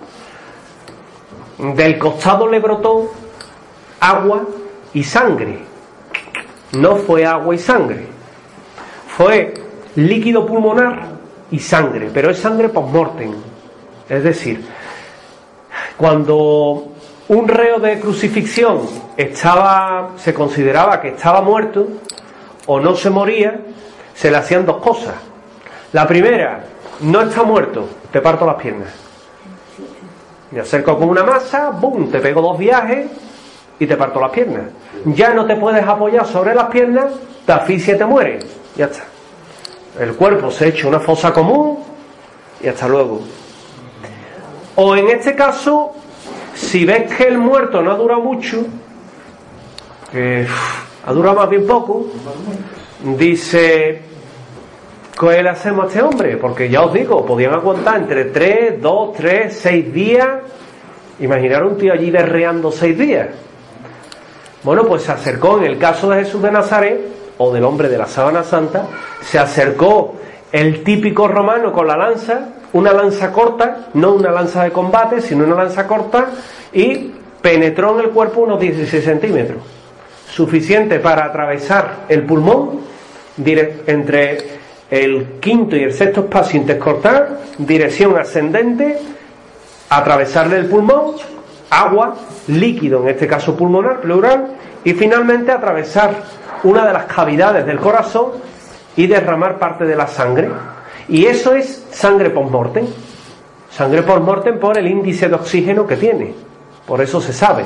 del costado le brotó agua y sangre. No fue agua y sangre, fue líquido pulmonar y sangre, pero es sangre post-mortem. Es decir, Cuando un reo de crucifixión se consideraba que estaba muerto o no se moría, se le hacían dos cosas. La primera, no está muerto, te parto las piernas. Me acerco con una masa, ¡bum!, te pego 2 viajes y te parto las piernas. Ya no te puedes apoyar sobre las piernas, te asfixia y te mueres. Ya está. El cuerpo se echa una fosa común y hasta luego. O en este caso, si ves que el muerto no ha durado mucho, que ha durado más bien poco, dice, ¿qué le hacemos a este hombre? Porque ya os digo, podían aguantar entre 3, 2, 3, 6 días. Imaginar un tío allí berreando 6 días. Bueno, pues se acercó, en el caso de Jesús de Nazaret, o del hombre de la sábana santa, se acercó el típico romano con la lanza, una lanza corta, no una lanza de combate, sino una lanza corta, y penetró en el cuerpo unos 16 centímetros. Suficiente para atravesar el pulmón, entre el quinto y el sexto espacio intercortar, dirección ascendente, atravesarle el pulmón, agua, líquido, en este caso pulmonar, pleural, y finalmente atravesar una de las cavidades del corazón y derramar parte de la sangre. Y eso es sangre post-mortem. Sangre post-mortem por el índice de oxígeno que tiene. Por eso se sabe.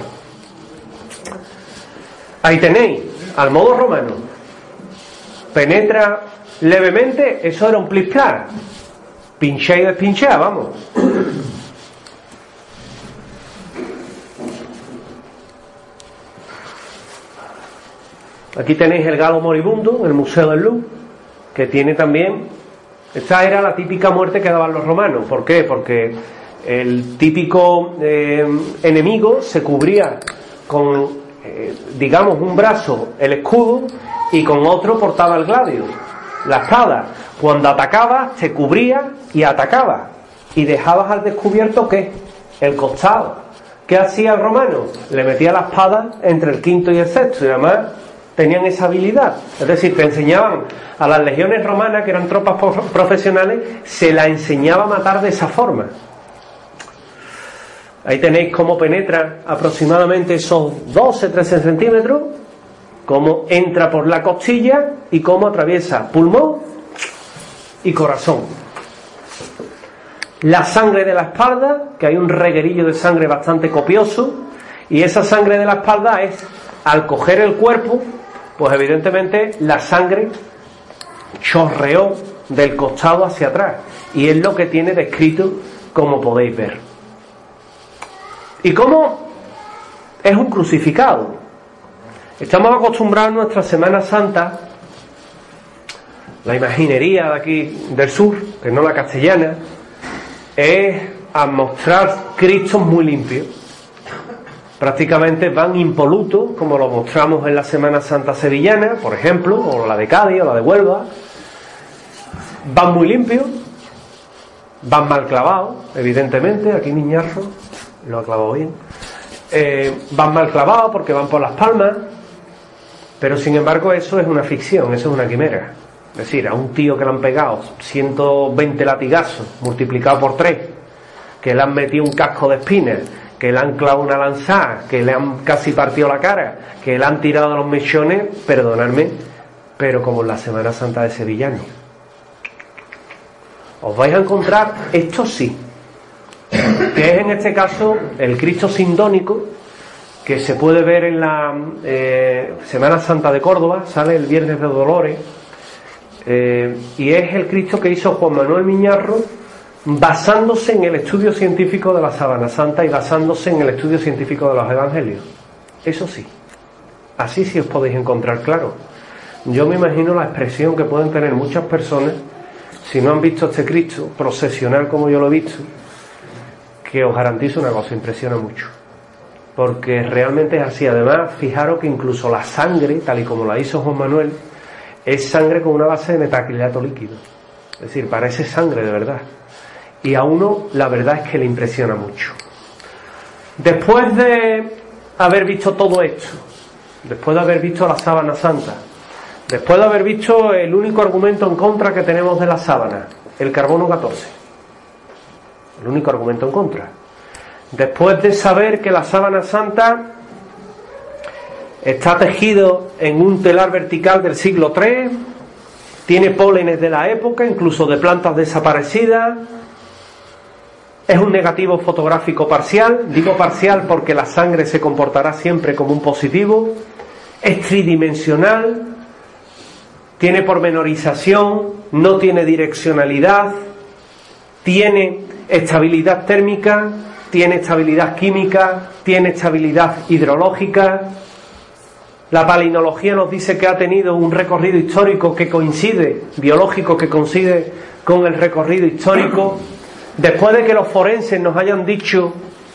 Ahí tenéis, al modo romano. Penetra levemente, eso era un plis-plas. Pinché y despinché, vamos. Aquí tenéis el galo moribundo, el Museo del Louvre, que tiene también... Esta era la típica muerte que daban los romanos. ¿Por qué? Porque el típico enemigo se cubría con, digamos, un brazo el escudo y con otro portaba el gladio, la espada. Cuando atacaba, se cubría y atacaba. Y dejabas al descubierto, ¿qué? El costado. ¿Qué hacía el romano? Le metía la espada entre el quinto y el sexto, y además tenían esa habilidad. Es decir, te enseñaban a las legiones romanas, que eran tropas profesionales, se la enseñaba a matar de esa forma. Ahí tenéis cómo penetra aproximadamente esos 12-13 centímetros, cómo entra por la costilla y cómo atraviesa pulmón y corazón. La sangre de la espalda, que hay un reguerillo de sangre bastante copioso, y esa sangre de la espalda es, al coger el cuerpo, pues evidentemente la sangre chorreó del costado hacia atrás, y es lo que tiene descrito, como podéis ver. ¿Y cómo es un crucificado? Estamos acostumbrados en nuestra Semana Santa, la imaginería de aquí del sur, que no la castellana, es a mostrar Cristos muy limpios. Prácticamente van impolutos, como lo mostramos en la Semana Santa sevillana, por ejemplo, o la de Cádiz, o la de Huelva. Van muy limpios, van mal clavados, evidentemente. Aquí Miñarro lo ha clavado bien. Van mal clavados porque van por las palmas, pero sin embargo eso es una ficción, eso es una quimera. Es decir, a un tío que le han pegado 120 latigazos multiplicado por 3, que le han metido un casco de espinas, que le han clavado una lanzada, que le han casi partido la cara, que le han tirado los mechones, perdonadme, pero como en la Semana Santa de Sevillano. Os vais a encontrar esto sí, que es en este caso el Cristo sindónico, que se puede ver en la Semana Santa de Córdoba, sale el Viernes de Dolores, y es el Cristo que hizo Juan Manuel Miñarro, basándose en el estudio científico de la Sábana Santa y basándose en el estudio científico de los Evangelios. Eso sí, así sí os podéis encontrar claro. Yo me imagino la expresión que pueden tener muchas personas si no han visto este Cristo procesional como yo lo he visto, que os garantizo una cosa, impresiona mucho, porque realmente es así. Además, fijaros que incluso la sangre, tal y como la hizo Juan Manuel, es sangre con una base de metacrilato líquido, es decir, parece sangre de verdad. Y a uno la verdad es que le impresiona mucho. Después de haber visto todo esto, después de haber visto la sábana santa, después de haber visto el único argumento en contra que tenemos de la sábana, el carbono 14, el único argumento en contra, Después de saber que la sábana santa está tejido en un telar vertical del siglo III, tiene pólenes de la época, incluso de plantas desaparecidas, es un negativo fotográfico parcial, digo parcial porque la sangre se comportará siempre como un positivo, es tridimensional, tiene pormenorización, no tiene direccionalidad, tiene estabilidad térmica, tiene estabilidad química, tiene estabilidad hidrológica. La palinología nos dice que ha tenido un recorrido histórico que coincide, biológico, que coincide con el recorrido histórico. Después de que los forenses nos hayan dicho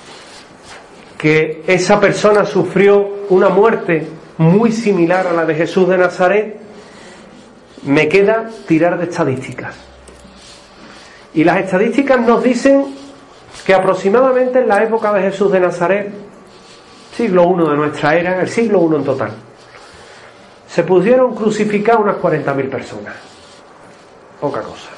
que esa persona sufrió una muerte muy similar a la de Jesús de Nazaret, me queda tirar de estadísticas. Y las estadísticas nos dicen que aproximadamente en la época de Jesús de Nazaret, siglo I de nuestra era, el siglo I en total, se pudieron crucificar unas 40.000 personas. Poca cosa.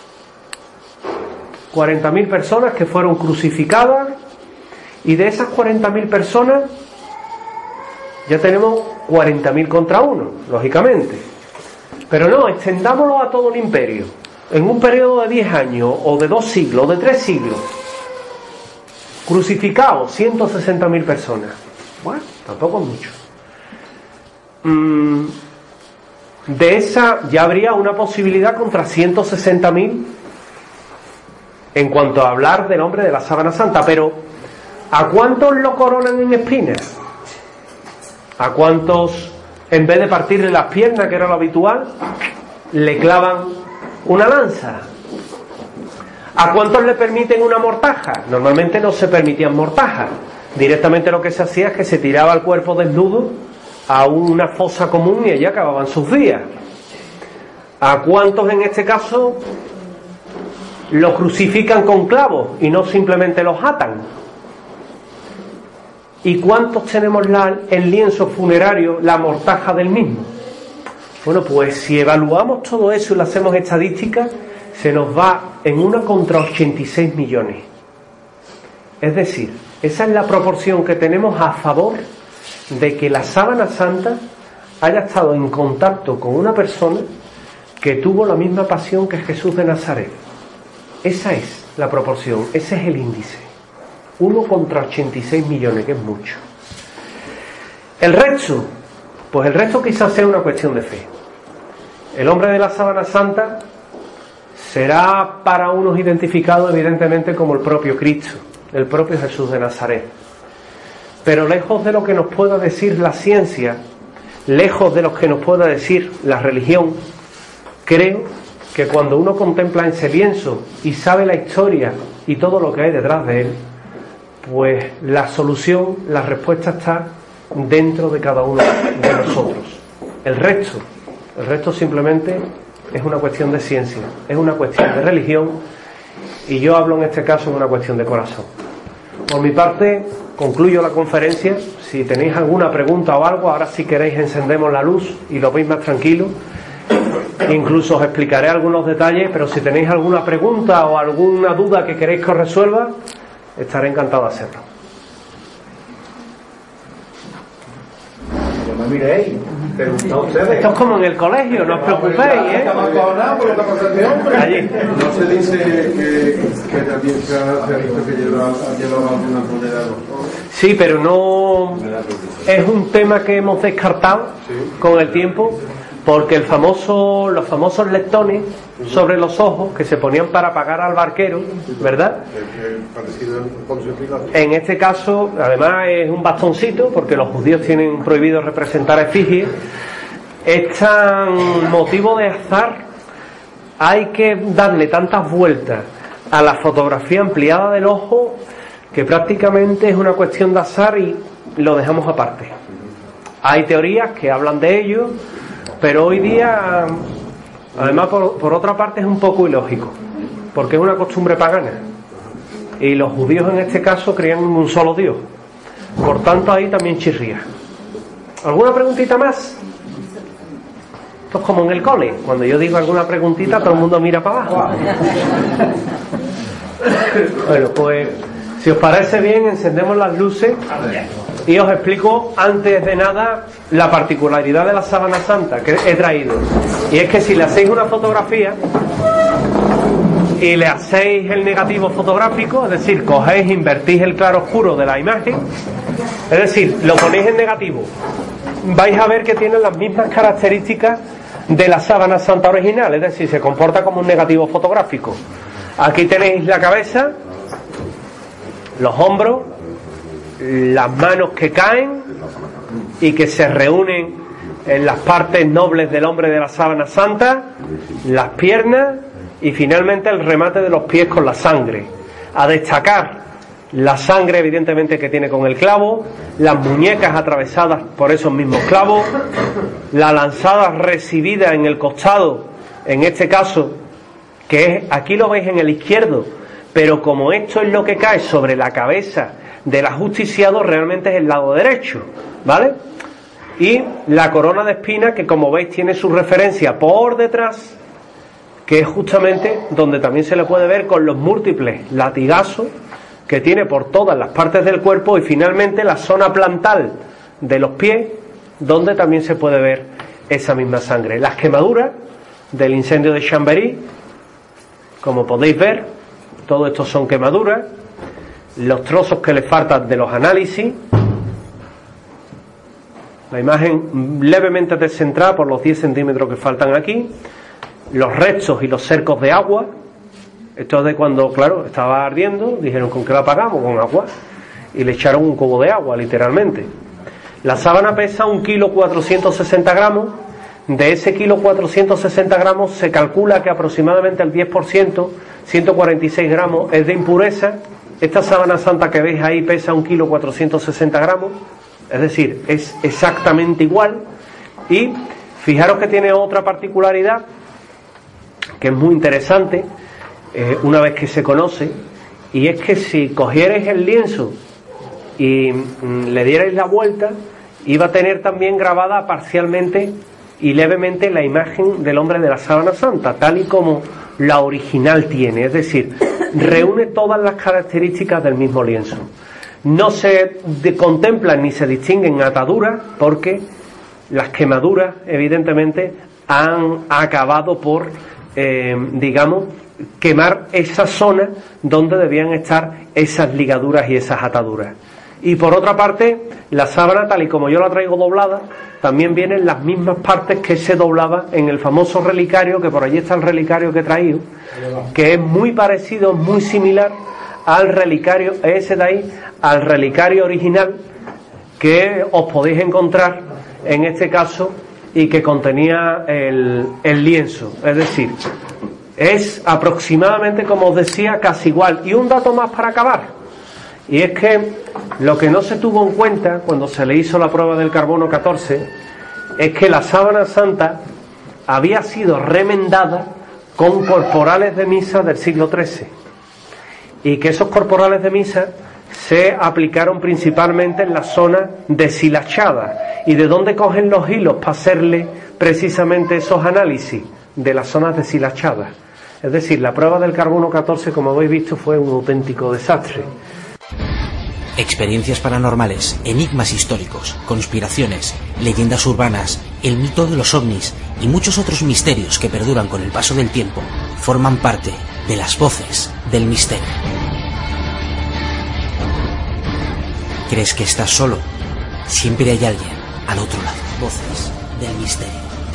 40.000 personas que fueron crucificadas, y de esas 40.000 personas ya tenemos 40.000 contra 1, lógicamente. Pero no, extendámoslo a todo el imperio. En un periodo de 10 años, o de 2 siglos, o de 3 siglos, crucificados 160.000 personas. Bueno, tampoco es mucho. De esa ya habría una posibilidad contra 160.000 en cuanto a hablar del hombre de la sábana santa. Pero ¿a cuántos lo coronan en espinas? ¿A cuántos, en vez de partirle las piernas, que era lo habitual, le clavan una lanza? ¿A cuántos le permiten una mortaja? Normalmente no se permitían mortajas. Directamente lo que se hacía es que se tiraba el cuerpo desnudo a una fosa común y allí acababan sus días. ¿A cuántos en este caso lo crucifican con clavos y no simplemente los atan? ¿Y cuántos tenemos en lienzo funerario la mortaja del mismo? Bueno, pues si evaluamos todo eso y lo hacemos estadística, se nos va en 1 contra 86 millones. Es decir, esa es la proporción que tenemos a favor de que la sábana santa haya estado en contacto con una persona que tuvo la misma pasión que Jesús de Nazaret. Esa es la proporción, ese es el índice. 1 contra 86 millones, que es mucho. El resto, pues el resto quizás sea una cuestión de fe. El hombre de la sábana santa será para unos identificado evidentemente como el propio Cristo, el propio Jesús de Nazaret. Pero lejos de lo que nos pueda decir la ciencia, lejos de lo que nos pueda decir la religión, creo que cuando uno contempla ese lienzo y sabe la historia y todo lo que hay detrás de él, pues la solución, la respuesta está dentro de cada uno de nosotros. El resto simplemente es una cuestión de ciencia, es una cuestión de religión, y yo hablo en este caso de una cuestión de corazón. Por mi parte, concluyo la conferencia. Si tenéis alguna pregunta o algo, ahora si queréis encendemos la luz y lo veis más tranquilo. Incluso os explicaré algunos detalles, pero si tenéis alguna pregunta o alguna duda que queréis que os resuelva, estaré encantado de hacerlo. No me miréis, preguntad ustedes. Esto es como en el colegio, no os preocupéis, ¿eh? Allí. No se dice que también se ha visto que llevaba una moneda. Sí, pero no es un tema que hemos descartado con el tiempo, porque los famosos letones sobre los ojos que se ponían para pagar al barquero, ¿verdad? En este caso, además, es un bastoncito, porque los judíos tienen prohibido representar efigies. Es tan motivo de azar, hay que darle tantas vueltas a la fotografía ampliada del ojo que prácticamente es una cuestión de azar y lo dejamos aparte. Hay teorías que hablan de ello, pero hoy día, además, por otra parte, es un poco ilógico, porque es una costumbre pagana, y los judíos en este caso creían en un solo Dios. Por tanto, ahí también chirría. ¿Alguna preguntita más? Esto es como en el cole, cuando yo digo alguna preguntita, todo el mundo mira para abajo. Bueno, pues Si os parece bien, encendemos las luces y os explico antes de nada la particularidad de la sábana santa que he traído. Y es que si le hacéis una fotografía y le hacéis el negativo fotográfico, es decir, cogéis, invertís el claro oscuro de la imagen, es decir, lo ponéis en negativo, vais a ver que tiene las mismas características de la sábana santa original, es decir, se comporta como un negativo fotográfico. Aquí tenéis la cabeza, los hombros, las manos que caen y que se reúnen en las partes nobles del hombre de la sábana santa, las piernas y finalmente el remate de los pies con la sangre. A destacar la sangre evidentemente que tiene con el clavo, las muñecas atravesadas por esos mismos clavos, la lanzada recibida en el costado, en este caso, que es, aquí lo veis en el izquierdo, pero como esto es lo que cae sobre la cabeza del ajusticiado, realmente es el lado derecho, ¿vale? Y la corona de espinas, que como veis tiene su referencia por detrás, que es justamente donde también se le puede ver con los múltiples latigazos que tiene por todas las partes del cuerpo, y finalmente la zona plantar de los pies, donde también se puede ver esa misma sangre. Las quemaduras del incendio de Chambéry, como podéis ver, todo esto son quemaduras, los trozos que le faltan de los análisis, la imagen levemente descentrada por los 10 centímetros que faltan aquí, los restos y los cercos de agua. Esto es de cuando, claro, estaba ardiendo, dijeron, ¿con qué la apagamos? Con agua. Y le echaron un cubo de agua, literalmente. La sábana pesa 1,460 kg. De ese 1,460 kg se calcula que aproximadamente el 10%, 146 gramos, es de impureza. Esta sábana santa que veis ahí pesa 1,460 kg. Es decir, es exactamente igual. Y fijaros que tiene otra particularidad que es muy interesante, una vez que se conoce, y es que si cogierais el lienzo y le dierais la vuelta, iba a tener también grabada parcialmente y levemente la imagen del hombre de la sábana santa, tal y como la original tiene, es decir, reúne todas las características del mismo lienzo. No se contemplan ni se distinguen ataduras, porque las quemaduras evidentemente han acabado por digamos, quemar esa zona donde debían estar esas ligaduras y esas ataduras. Y por otra parte, la sábana, tal y como yo la traigo doblada, también vienen las mismas partes que se doblaba en el famoso relicario, que por allí está el relicario que he traído, que es muy parecido, muy similar al relicario, ese de ahí, al relicario original que os podéis encontrar en este caso, y que contenía el lienzo. Es decir, es aproximadamente, como os decía, casi igual. Y un dato más para acabar, y es que lo que no se tuvo en cuenta cuando se le hizo la prueba del carbono 14 es que la sábana santa había sido remendada con corporales de misa del siglo XIII, y que esos corporales de misa se aplicaron principalmente en la zona deshilachada. ¿Y de dónde cogen los hilos para hacerle precisamente esos análisis? De las zonas deshilachadas. Es decir, la prueba del carbono 14, como habéis visto, fue un auténtico desastre. Experiencias paranormales, enigmas históricos, conspiraciones, leyendas urbanas, el mito de los ovnis y muchos otros misterios que perduran con el paso del tiempo forman parte de las voces del misterio. ¿Crees que estás solo? Siempre hay alguien al otro lado. Voces del misterio.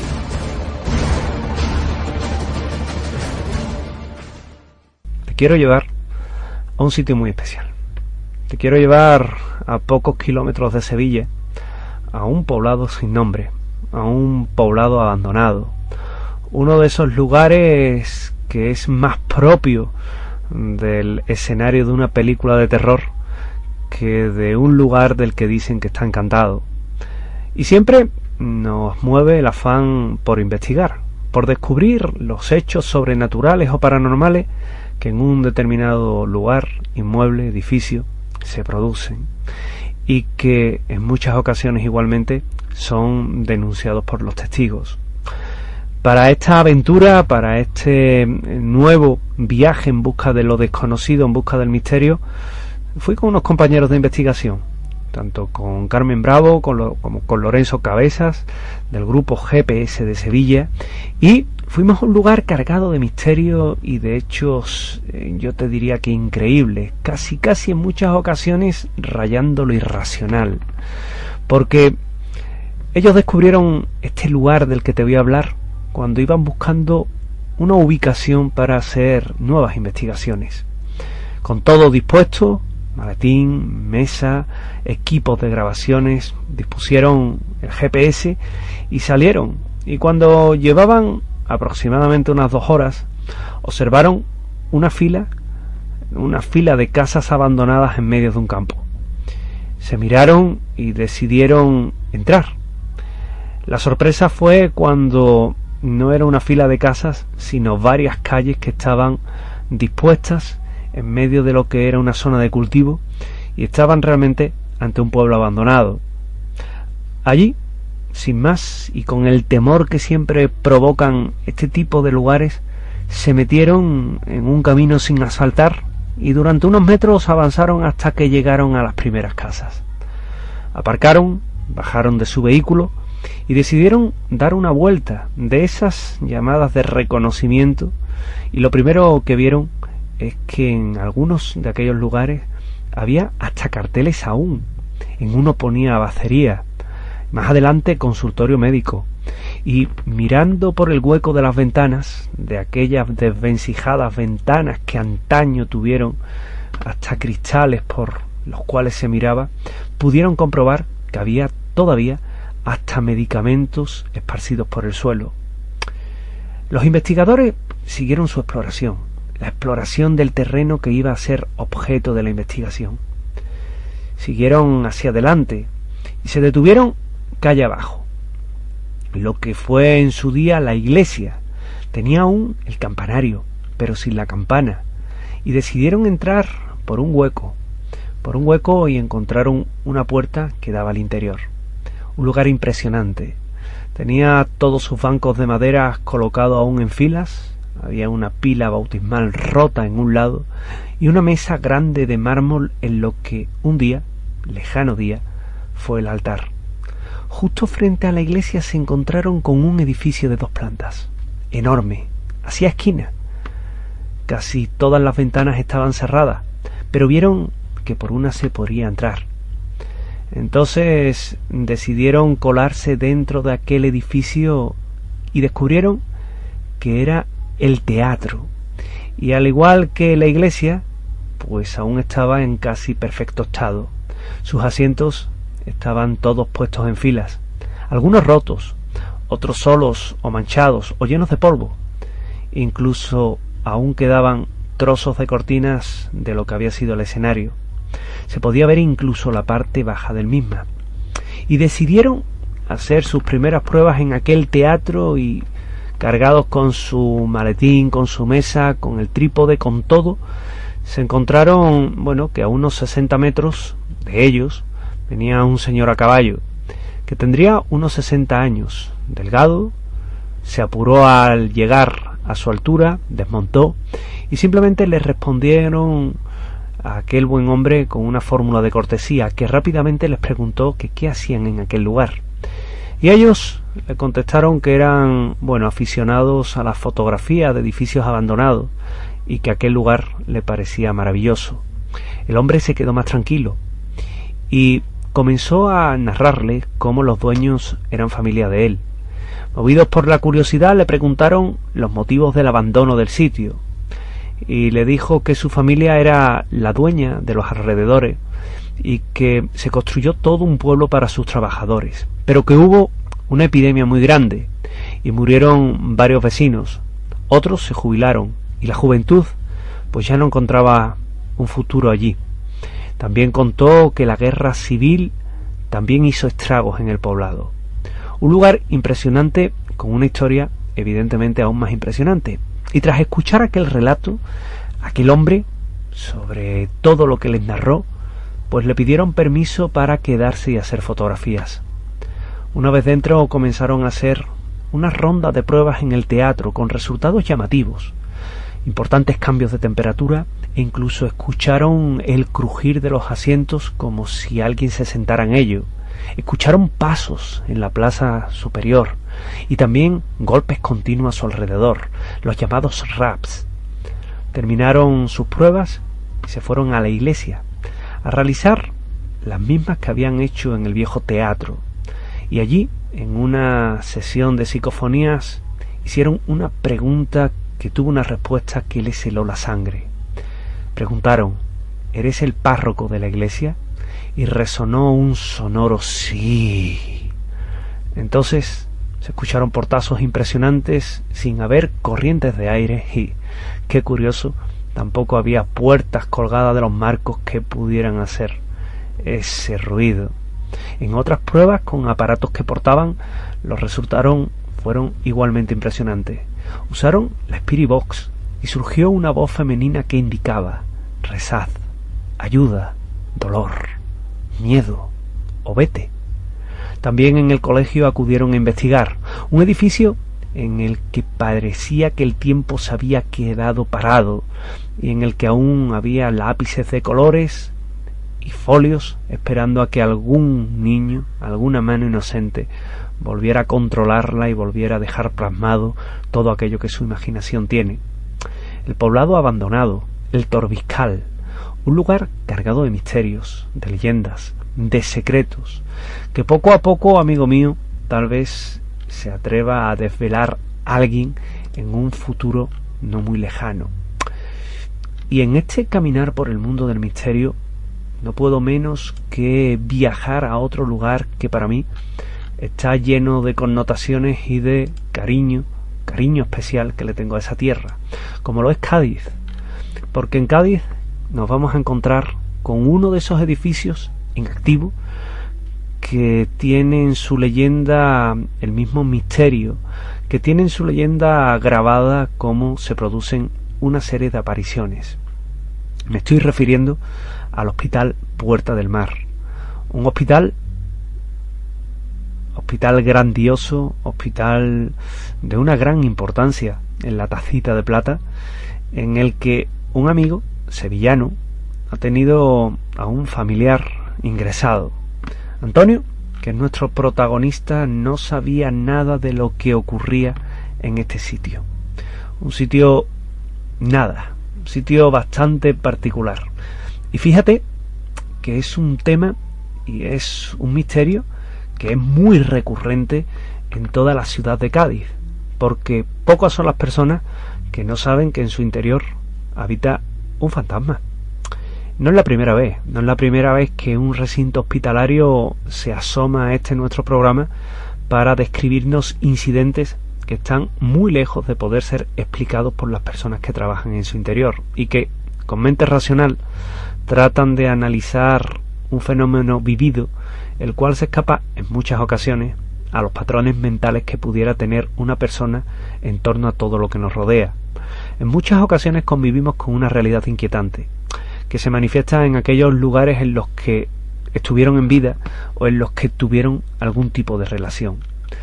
Te quiero llevar a un sitio muy especial. Te quiero llevar a pocos kilómetros de Sevilla, a un poblado sin nombre, a un poblado abandonado. Uno de esos lugares que es más propio del escenario de una película de terror que de un lugar del que dicen que está encantado. Y siempre nos mueve el afán por investigar, por descubrir los hechos sobrenaturales o paranormales que en un determinado lugar, inmueble, edificio, se producen, y que en muchas ocasiones igualmente son denunciados por los testigos. Para esta aventura, para este nuevo viaje en busca de lo desconocido, en busca del misterio, Fui con unos compañeros de investigación, tanto con Carmen Bravo como con Lorenzo Cabezas, del grupo GPS de Sevilla, y fuimos a un lugar cargado de misterio y de hechos, yo te diría que increíbles, casi en muchas ocasiones rayando lo irracional, porque ellos descubrieron este lugar del que te voy a hablar cuando iban buscando una ubicación para hacer nuevas investigaciones. Con todo dispuesto, maletín, mesa, equipos de grabaciones, dispusieron el GPS y salieron. Y cuando llevaban aproximadamente unas 2 horas, observaron una fila de casas abandonadas en medio de un campo. Se miraron y decidieron entrar. La sorpresa fue cuando no era una fila de casas, sino varias calles que estaban dispuestas en medio de lo que era una zona de cultivo y estaban realmente ante un pueblo abandonado. Allí, sin más y con el temor que siempre provocan este tipo de lugares, se metieron en un camino sin asfaltar y durante unos metros avanzaron hasta que llegaron a las primeras casas. Aparcaron, bajaron de su vehículo y decidieron dar una vuelta de esas llamadas de reconocimiento, y lo primero que vieron es que en algunos de aquellos lugares había hasta carteles aún. En uno ponía bacería, más adelante consultorio médico, y mirando por el hueco de las ventanas, de aquellas desvencijadas ventanas que antaño tuvieron hasta cristales por los cuales se miraba, pudieron comprobar que había todavía hasta medicamentos esparcidos por el suelo. Los investigadores siguieron su exploración, la exploración del terreno que iba a ser objeto de la investigación. Siguieron hacia adelante y se detuvieron calle abajo. Lo que fue en su día la iglesia tenía aún el campanario, pero sin la campana, y decidieron entrar por un hueco y encontraron una puerta que daba al interior. Un lugar impresionante. Tenía todos sus bancos de madera colocados aún en filas, había una pila bautismal rota en un lado y una mesa grande de mármol en lo que un día, lejano día, fue el altar. Justo frente a la iglesia se encontraron con un edificio de 2 plantas, enorme, hacía esquina. Casi todas las ventanas estaban cerradas, pero vieron que por una se podía entrar. Entonces decidieron colarse dentro de aquel edificio y descubrieron que era el teatro, y al igual que la iglesia, pues aún estaba en casi perfecto estado. Sus asientos estaban todos puestos en filas, algunos rotos, otros solos o manchados o llenos de polvo. Incluso aún quedaban trozos de cortinas de lo que había sido el escenario. Se podía ver incluso la parte baja del misma. Y decidieron hacer sus primeras pruebas en aquel teatro y, cargados con su maletín, con su mesa, con el trípode, con todo, se encontraron, que a unos 60 metros de ellos venía un señor a caballo, que tendría unos 60 años, delgado. Se apuró al llegar a su altura, desmontó y simplemente le respondieron a aquel buen hombre con una fórmula de cortesía, que rápidamente les preguntó que qué hacían en aquel lugar. Y ellos le contestaron que eran, aficionados a la fotografía de edificios abandonados y que aquel lugar le parecía maravilloso. El hombre se quedó más tranquilo y comenzó a narrarle cómo los dueños eran familia de él. Movidos por la curiosidad, le preguntaron los motivos del abandono del sitio y le dijo que su familia era la dueña de los alrededores y que se construyó todo un pueblo para sus trabajadores, pero que hubo una epidemia muy grande y murieron varios vecinos. Otros se jubilaron y la juventud pues ya no encontraba un futuro allí. También contó que la guerra civil también hizo estragos en el poblado. Un lugar impresionante con una historia evidentemente aún más impresionante. Y tras escuchar aquel relato, aquel hombre, sobre todo lo que les narró, pues le pidieron permiso para quedarse y hacer fotografías. Una vez dentro comenzaron a hacer una ronda de pruebas en el teatro con resultados llamativos. importantes cambios de temperatura e incluso escucharon el crujir de los asientos como si alguien se sentara en ello. Escucharon pasos en la plaza superior y también golpes continuos a su alrededor, los llamados raps. Terminaron sus pruebas y se fueron a la iglesia a realizar las mismas que habían hecho en el viejo teatro. Y allí, en una sesión de psicofonías, hicieron una pregunta que tuvo una respuesta que les heló la sangre. Preguntaron: ¿eres el párroco de la iglesia? Y resonó un sonoro sí. Entonces se escucharon portazos impresionantes sin haber corrientes de aire y, qué curioso, tampoco había puertas colgadas de los marcos que pudieran hacer ese ruido. En otras pruebas con aparatos que portaban, los resultados fueron igualmente impresionantes. Usaron la Spirit Box y surgió una voz femenina que indicaba: rezad, ayuda, dolor, miedo o vete. También en el colegio acudieron a investigar un edificio en el que parecía que el tiempo se había quedado parado y en el que aún había lápices de colores y folios esperando a que algún niño, alguna mano inocente, volviera a controlarla y volviera a dejar plasmado todo aquello que su imaginación tiene. El poblado abandonado, el Torbiscal, un lugar cargado de misterios, de leyendas, de secretos, que poco a poco, amigo mío, tal vez se atreva a desvelar alguien en un futuro no muy lejano. Y en este caminar por el mundo del misterio no puedo menos que viajar a otro lugar que para mí está lleno de connotaciones y de cariño especial que le tengo a esa tierra, como lo es Cádiz, porque en Cádiz nos vamos a encontrar con uno de esos edificios en activo que tiene en su leyenda el mismo misterio, que tiene en su leyenda grabada cómo se producen una serie de apariciones. Me estoy refiriendo al Hospital Puerta del Mar, un hospital grandioso, hospital de una gran importancia en la tacita de plata, en el que un amigo sevillano ha tenido a un familiar ingresado. Antonio, que es nuestro protagonista, no sabía nada de lo que ocurría en este sitio. Un sitio bastante particular. Y fíjate que es un tema y es un misterio que es muy recurrente en toda la ciudad de Cádiz, porque pocas son las personas que no saben que en su interior habita un fantasma. No es la primera vez que un recinto hospitalario se asoma a nuestro programa para describirnos incidentes que están muy lejos de poder ser explicados por las personas que trabajan en su interior y que, con mente racional, tratan de analizar un fenómeno vivido, el cual se escapa en muchas ocasiones a los patrones mentales que pudiera tener una persona en torno a todo lo que nos rodea. En muchas ocasiones convivimos con una realidad inquietante, que se manifiesta en aquellos lugares en los que estuvieron en vida o en los que tuvieron algún tipo de relación.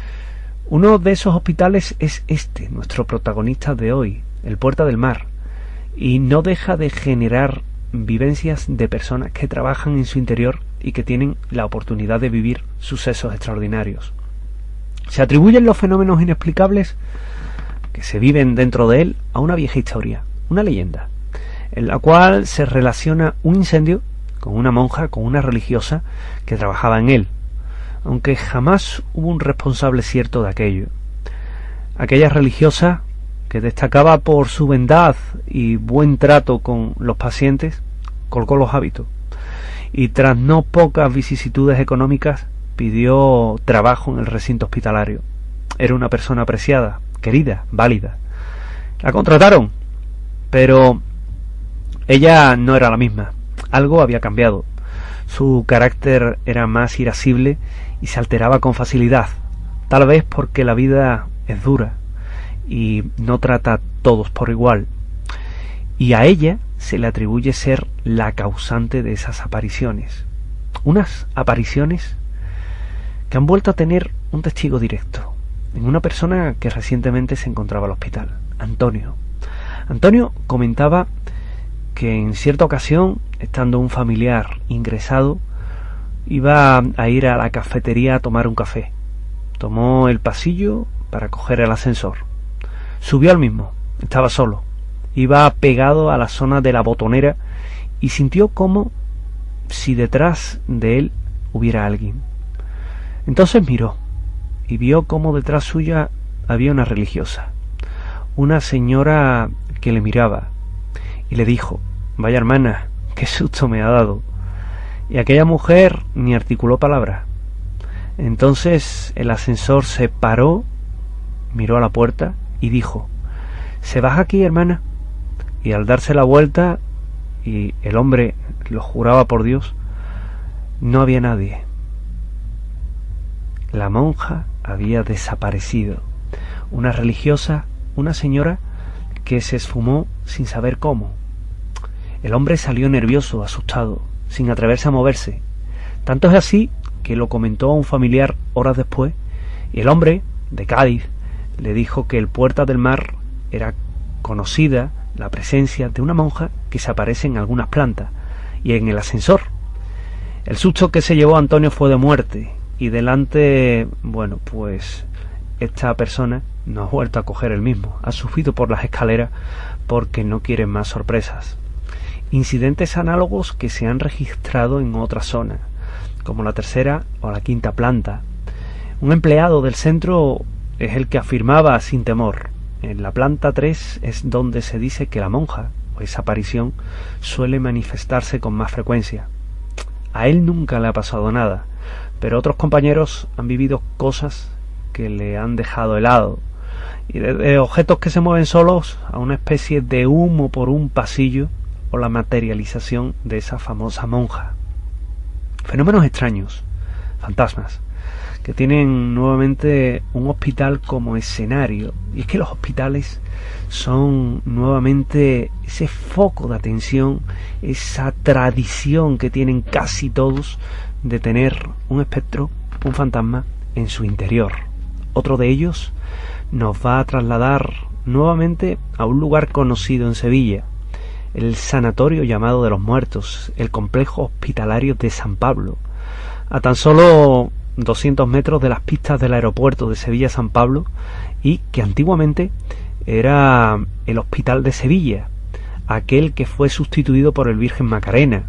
Uno de esos hospitales es nuestro protagonista de hoy, el Puerta del Mar, y no deja de generar vivencias de personas que trabajan en su interior y que tienen la oportunidad de vivir sucesos extraordinarios. Se atribuyen los fenómenos inexplicables que se viven dentro de él a una vieja historia, una leyenda, en la cual se relaciona un incendio con una monja, con una religiosa que trabajaba en él, aunque jamás hubo un responsable cierto de aquello. Aquella religiosa, que destacaba por su bondad y buen trato con los pacientes, colgó los hábitos y tras no pocas vicisitudes económicas pidió trabajo en el recinto hospitalario. Era una persona apreciada, querida, válida. La contrataron, pero ella no era la misma. Algo había cambiado. Su carácter era más irascible y se alteraba con facilidad, tal vez porque la vida es dura y no trata a todos por igual, y a ella se le atribuye ser la causante de esas apariciones. Unas apariciones que han vuelto a tener un testigo directo en una persona que recientemente se encontraba al hospital, Antonio. Antonio comentaba que en cierta ocasión, estando un familiar ingresado, iba a ir a la cafetería a tomar un café. Tomó el pasillo para coger el ascensor. Subió al mismo, estaba solo. Iba pegado a la zona de la botonera y sintió como si detrás de él hubiera alguien. Entonces miró y vio como detrás suya había una religiosa, una señora que le miraba y le dijo: vaya hermana, qué susto me ha dado. Y aquella mujer ni articuló palabra. Entonces el ascensor se paró, miró a la puerta y dijo: ¿se baja aquí, hermana? Y al darse la vuelta, y el hombre lo juraba por Dios, no había nadie. La monja había desaparecido. Una religiosa, una señora que se esfumó sin saber cómo. El hombre salió nervioso, asustado, sin atreverse a moverse. Tanto es así que lo comentó a un familiar horas después, y el hombre, de Cádiz, le dijo que el Puerta del Mar era conocida la presencia de una monja que se aparece en algunas plantas y en el ascensor. El susto que se llevó Antonio fue de muerte, y delante, bueno, pues esta persona no ha vuelto a coger el mismo, ha subido por las escaleras porque no quiere más sorpresas. Incidentes análogos que se han registrado en otras zonas, como la tercera o la quinta planta. Un empleado del centro es el que afirmaba sin temor: en la planta 3 es donde se dice que la monja, o esa aparición, suele manifestarse con más frecuencia. A él nunca le ha pasado nada, pero otros compañeros han vivido cosas que le han dejado helado, y desde objetos que se mueven solos a una especie de humo por un pasillo, o la materialización de esa famosa monja. Fenómenos extraños, fantasmas, que tienen nuevamente un hospital como escenario. Y es que los hospitales son nuevamente ese foco de atención, esa tradición que tienen casi todos de tener un espectro, un fantasma en su interior. Otro de ellos nos va a trasladar nuevamente a un lugar conocido en Sevilla, el sanatorio llamado de los Muertos, el complejo hospitalario de San Pablo, a tan solo 200 metros de las pistas del aeropuerto de Sevilla-San Pablo, y que antiguamente era el Hospital de Sevilla, aquel que fue sustituido por el Virgen Macarena.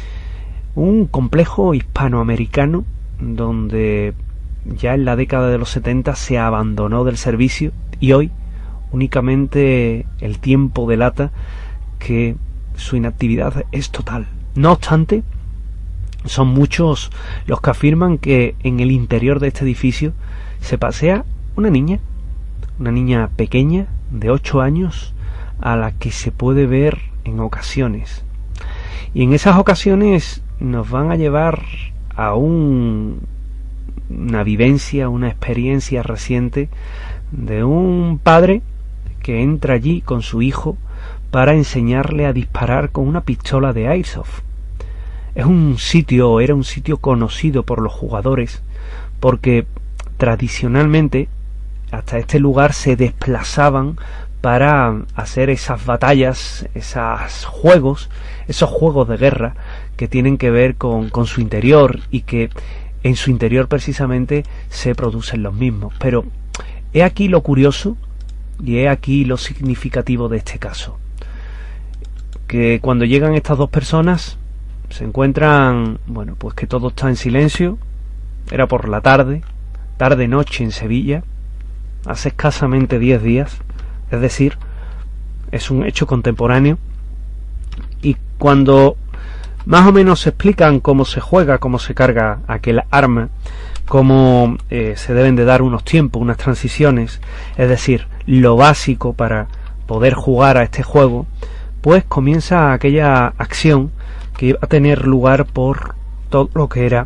Un complejo hispanoamericano donde ya en la década de los 70 se abandonó del servicio, y hoy únicamente el tiempo delata que su inactividad es total. No obstante, son muchos los que afirman que en el interior de este edificio se pasea una niña pequeña de 8 años, a la que se puede ver en ocasiones. Y en esas ocasiones nos van a llevar a una vivencia, una experiencia reciente de un padre que entra allí con su hijo para enseñarle a disparar con una pistola de airsoft. Era un sitio conocido por los jugadores, porque tradicionalmente hasta este lugar se desplazaban para hacer esas batallas, esos juegos de guerra que tienen que ver con su interior, y que en su interior precisamente se producen los mismos. Pero he aquí lo curioso y he aquí lo significativo de este caso, que cuando llegan estas dos personas se encuentran, pues que todo está en silencio. Era por la tarde-noche en Sevilla, hace escasamente 10 días, es decir, es un hecho contemporáneo. Y cuando más o menos se explican cómo se juega, cómo se carga aquel arma, cómo se deben de dar unos tiempos, unas transiciones, es decir, lo básico para poder jugar a este juego, pues comienza aquella acción que iba a tener lugar por todo lo que era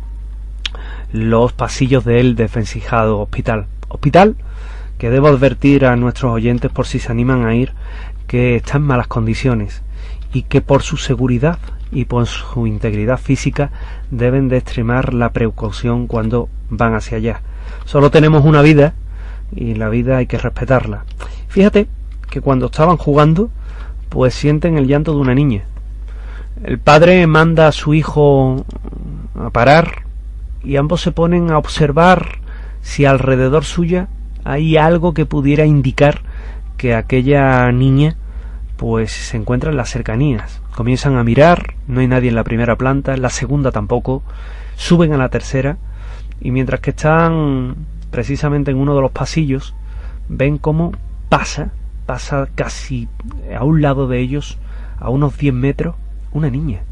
los pasillos del desvencijado hospital que debo advertir a nuestros oyentes, por si se animan a ir, que está en malas condiciones, y que por su seguridad y por su integridad física deben de extremar la precaución cuando van hacia allá. Solo tenemos una vida, y la vida hay que respetarla. Fíjate que cuando estaban jugando, pues sienten el llanto de una niña. El padre manda a su hijo a parar y ambos se ponen a observar si alrededor suya hay algo que pudiera indicar que aquella niña pues se encuentra en las cercanías. Comienzan a mirar, no hay nadie en la primera planta, en la segunda tampoco, suben a la tercera y mientras que están precisamente en uno de los pasillos, ven cómo pasa casi a un lado de ellos, a unos 10 metros, una niña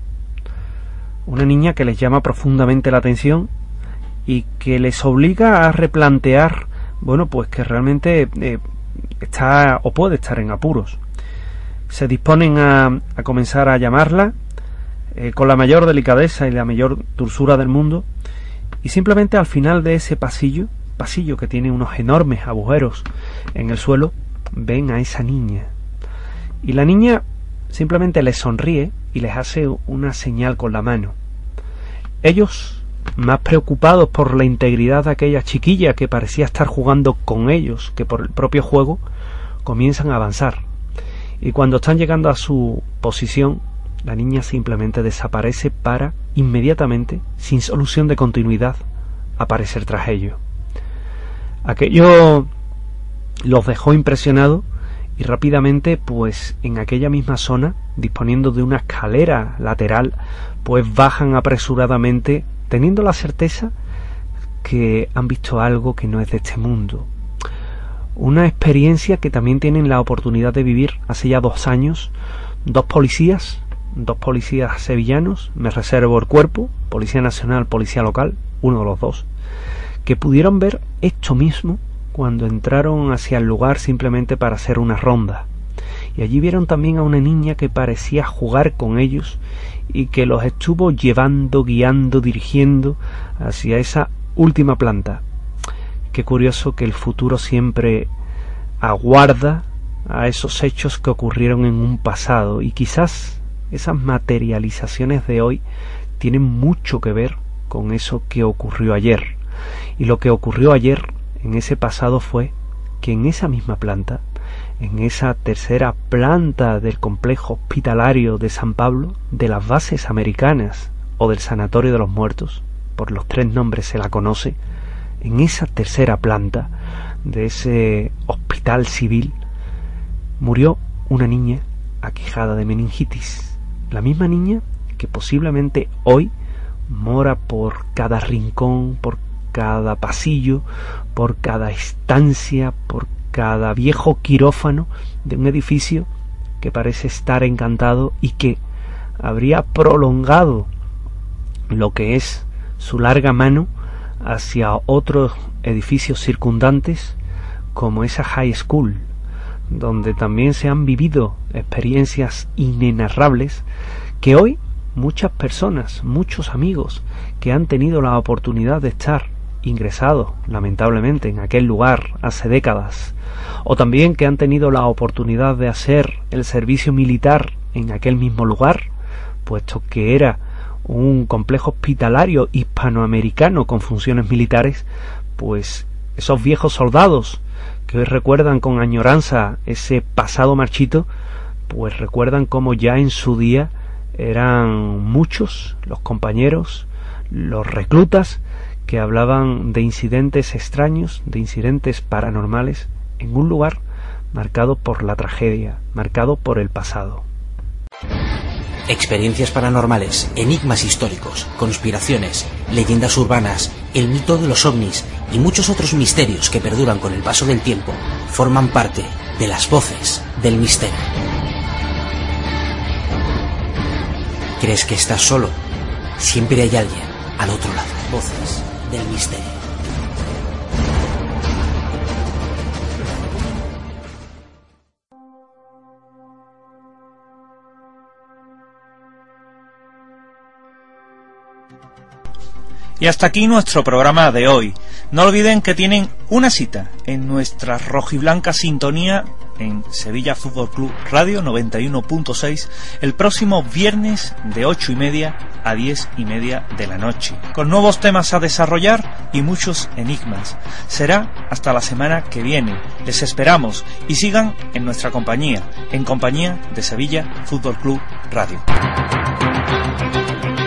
que les llama profundamente la atención y que les obliga a replantear, bueno, pues que realmente está o puede estar en apuros. Se disponen a comenzar a llamarla con la mayor delicadeza y la mayor dulzura del mundo, y simplemente al final de ese pasillo que tiene unos enormes agujeros en el suelo, ven a esa niña, y la niña simplemente les sonríe y les hace una señal con la mano. Ellos, más preocupados por la integridad de aquella chiquilla que parecía estar jugando con ellos que por el propio juego, comienzan a avanzar, y cuando están llegando a su posición, la niña simplemente desaparece para inmediatamente, sin solución de continuidad, aparecer tras ellos. Aquello los dejó impresionados y rápidamente, pues en aquella misma zona, disponiendo de una escalera lateral, pues bajan apresuradamente, teniendo la certeza que han visto algo que no es de este mundo. Una experiencia que también tienen la oportunidad de vivir hace ya 2 años, dos policías sevillanos, me reservo el cuerpo, Policía Nacional, Policía Local, uno de los dos, que pudieron ver esto mismo cuando entraron hacia el lugar simplemente para hacer una ronda. Y allí vieron también a una niña que parecía jugar con ellos y que los estuvo llevando, guiando, dirigiendo hacia esa última planta. Qué curioso que el futuro siempre aguarda a esos hechos que ocurrieron en un pasado, y quizás esas materializaciones de hoy tienen mucho que ver con eso que ocurrió ayer. Y lo que ocurrió ayer en ese pasado fue que en esa misma planta, en esa tercera planta del complejo hospitalario de San Pablo, de las bases americanas o del Sanatorio de los Muertos, por los 3 nombres se la conoce, en esa tercera planta de ese hospital civil murió una niña aquejada de meningitis. La misma niña que posiblemente hoy mora por cada rincón, por cada pasillo, por cada estancia, por cada viejo quirófano de un edificio que parece estar encantado y que habría prolongado lo que es su larga mano hacia otros edificios circundantes, como esa high school, donde también se han vivido experiencias inenarrables que hoy muchas personas, muchos amigos que han tenido la oportunidad de estar ingresados lamentablemente en aquel lugar hace décadas, o también que han tenido la oportunidad de hacer el servicio militar en aquel mismo lugar, puesto que era un complejo hospitalario hispanoamericano con funciones militares, pues esos viejos soldados que hoy recuerdan con añoranza ese pasado marchito, pues recuerdan cómo ya en su día eran muchos los compañeros, los reclutas, que hablaban de incidentes extraños, de incidentes paranormales, en un lugar marcado por la tragedia, marcado por el pasado. Experiencias paranormales, enigmas históricos, conspiraciones, leyendas urbanas, el mito de los ovnis y muchos otros misterios que perduran con el paso del tiempo forman parte de las voces del misterio. ¿Crees que estás solo? Siempre hay alguien al otro lado. Voces del misterio. Y hasta aquí nuestro programa de hoy. No olviden que tienen una cita en nuestra rojiblanca sintonía en Sevilla Fútbol Club Radio 91.6 el próximo viernes de 8:30 a 10:30 de la noche, con nuevos temas a desarrollar y muchos enigmas. Será hasta la semana que viene. Les esperamos y sigan en nuestra compañía, en compañía de Sevilla Fútbol Club Radio.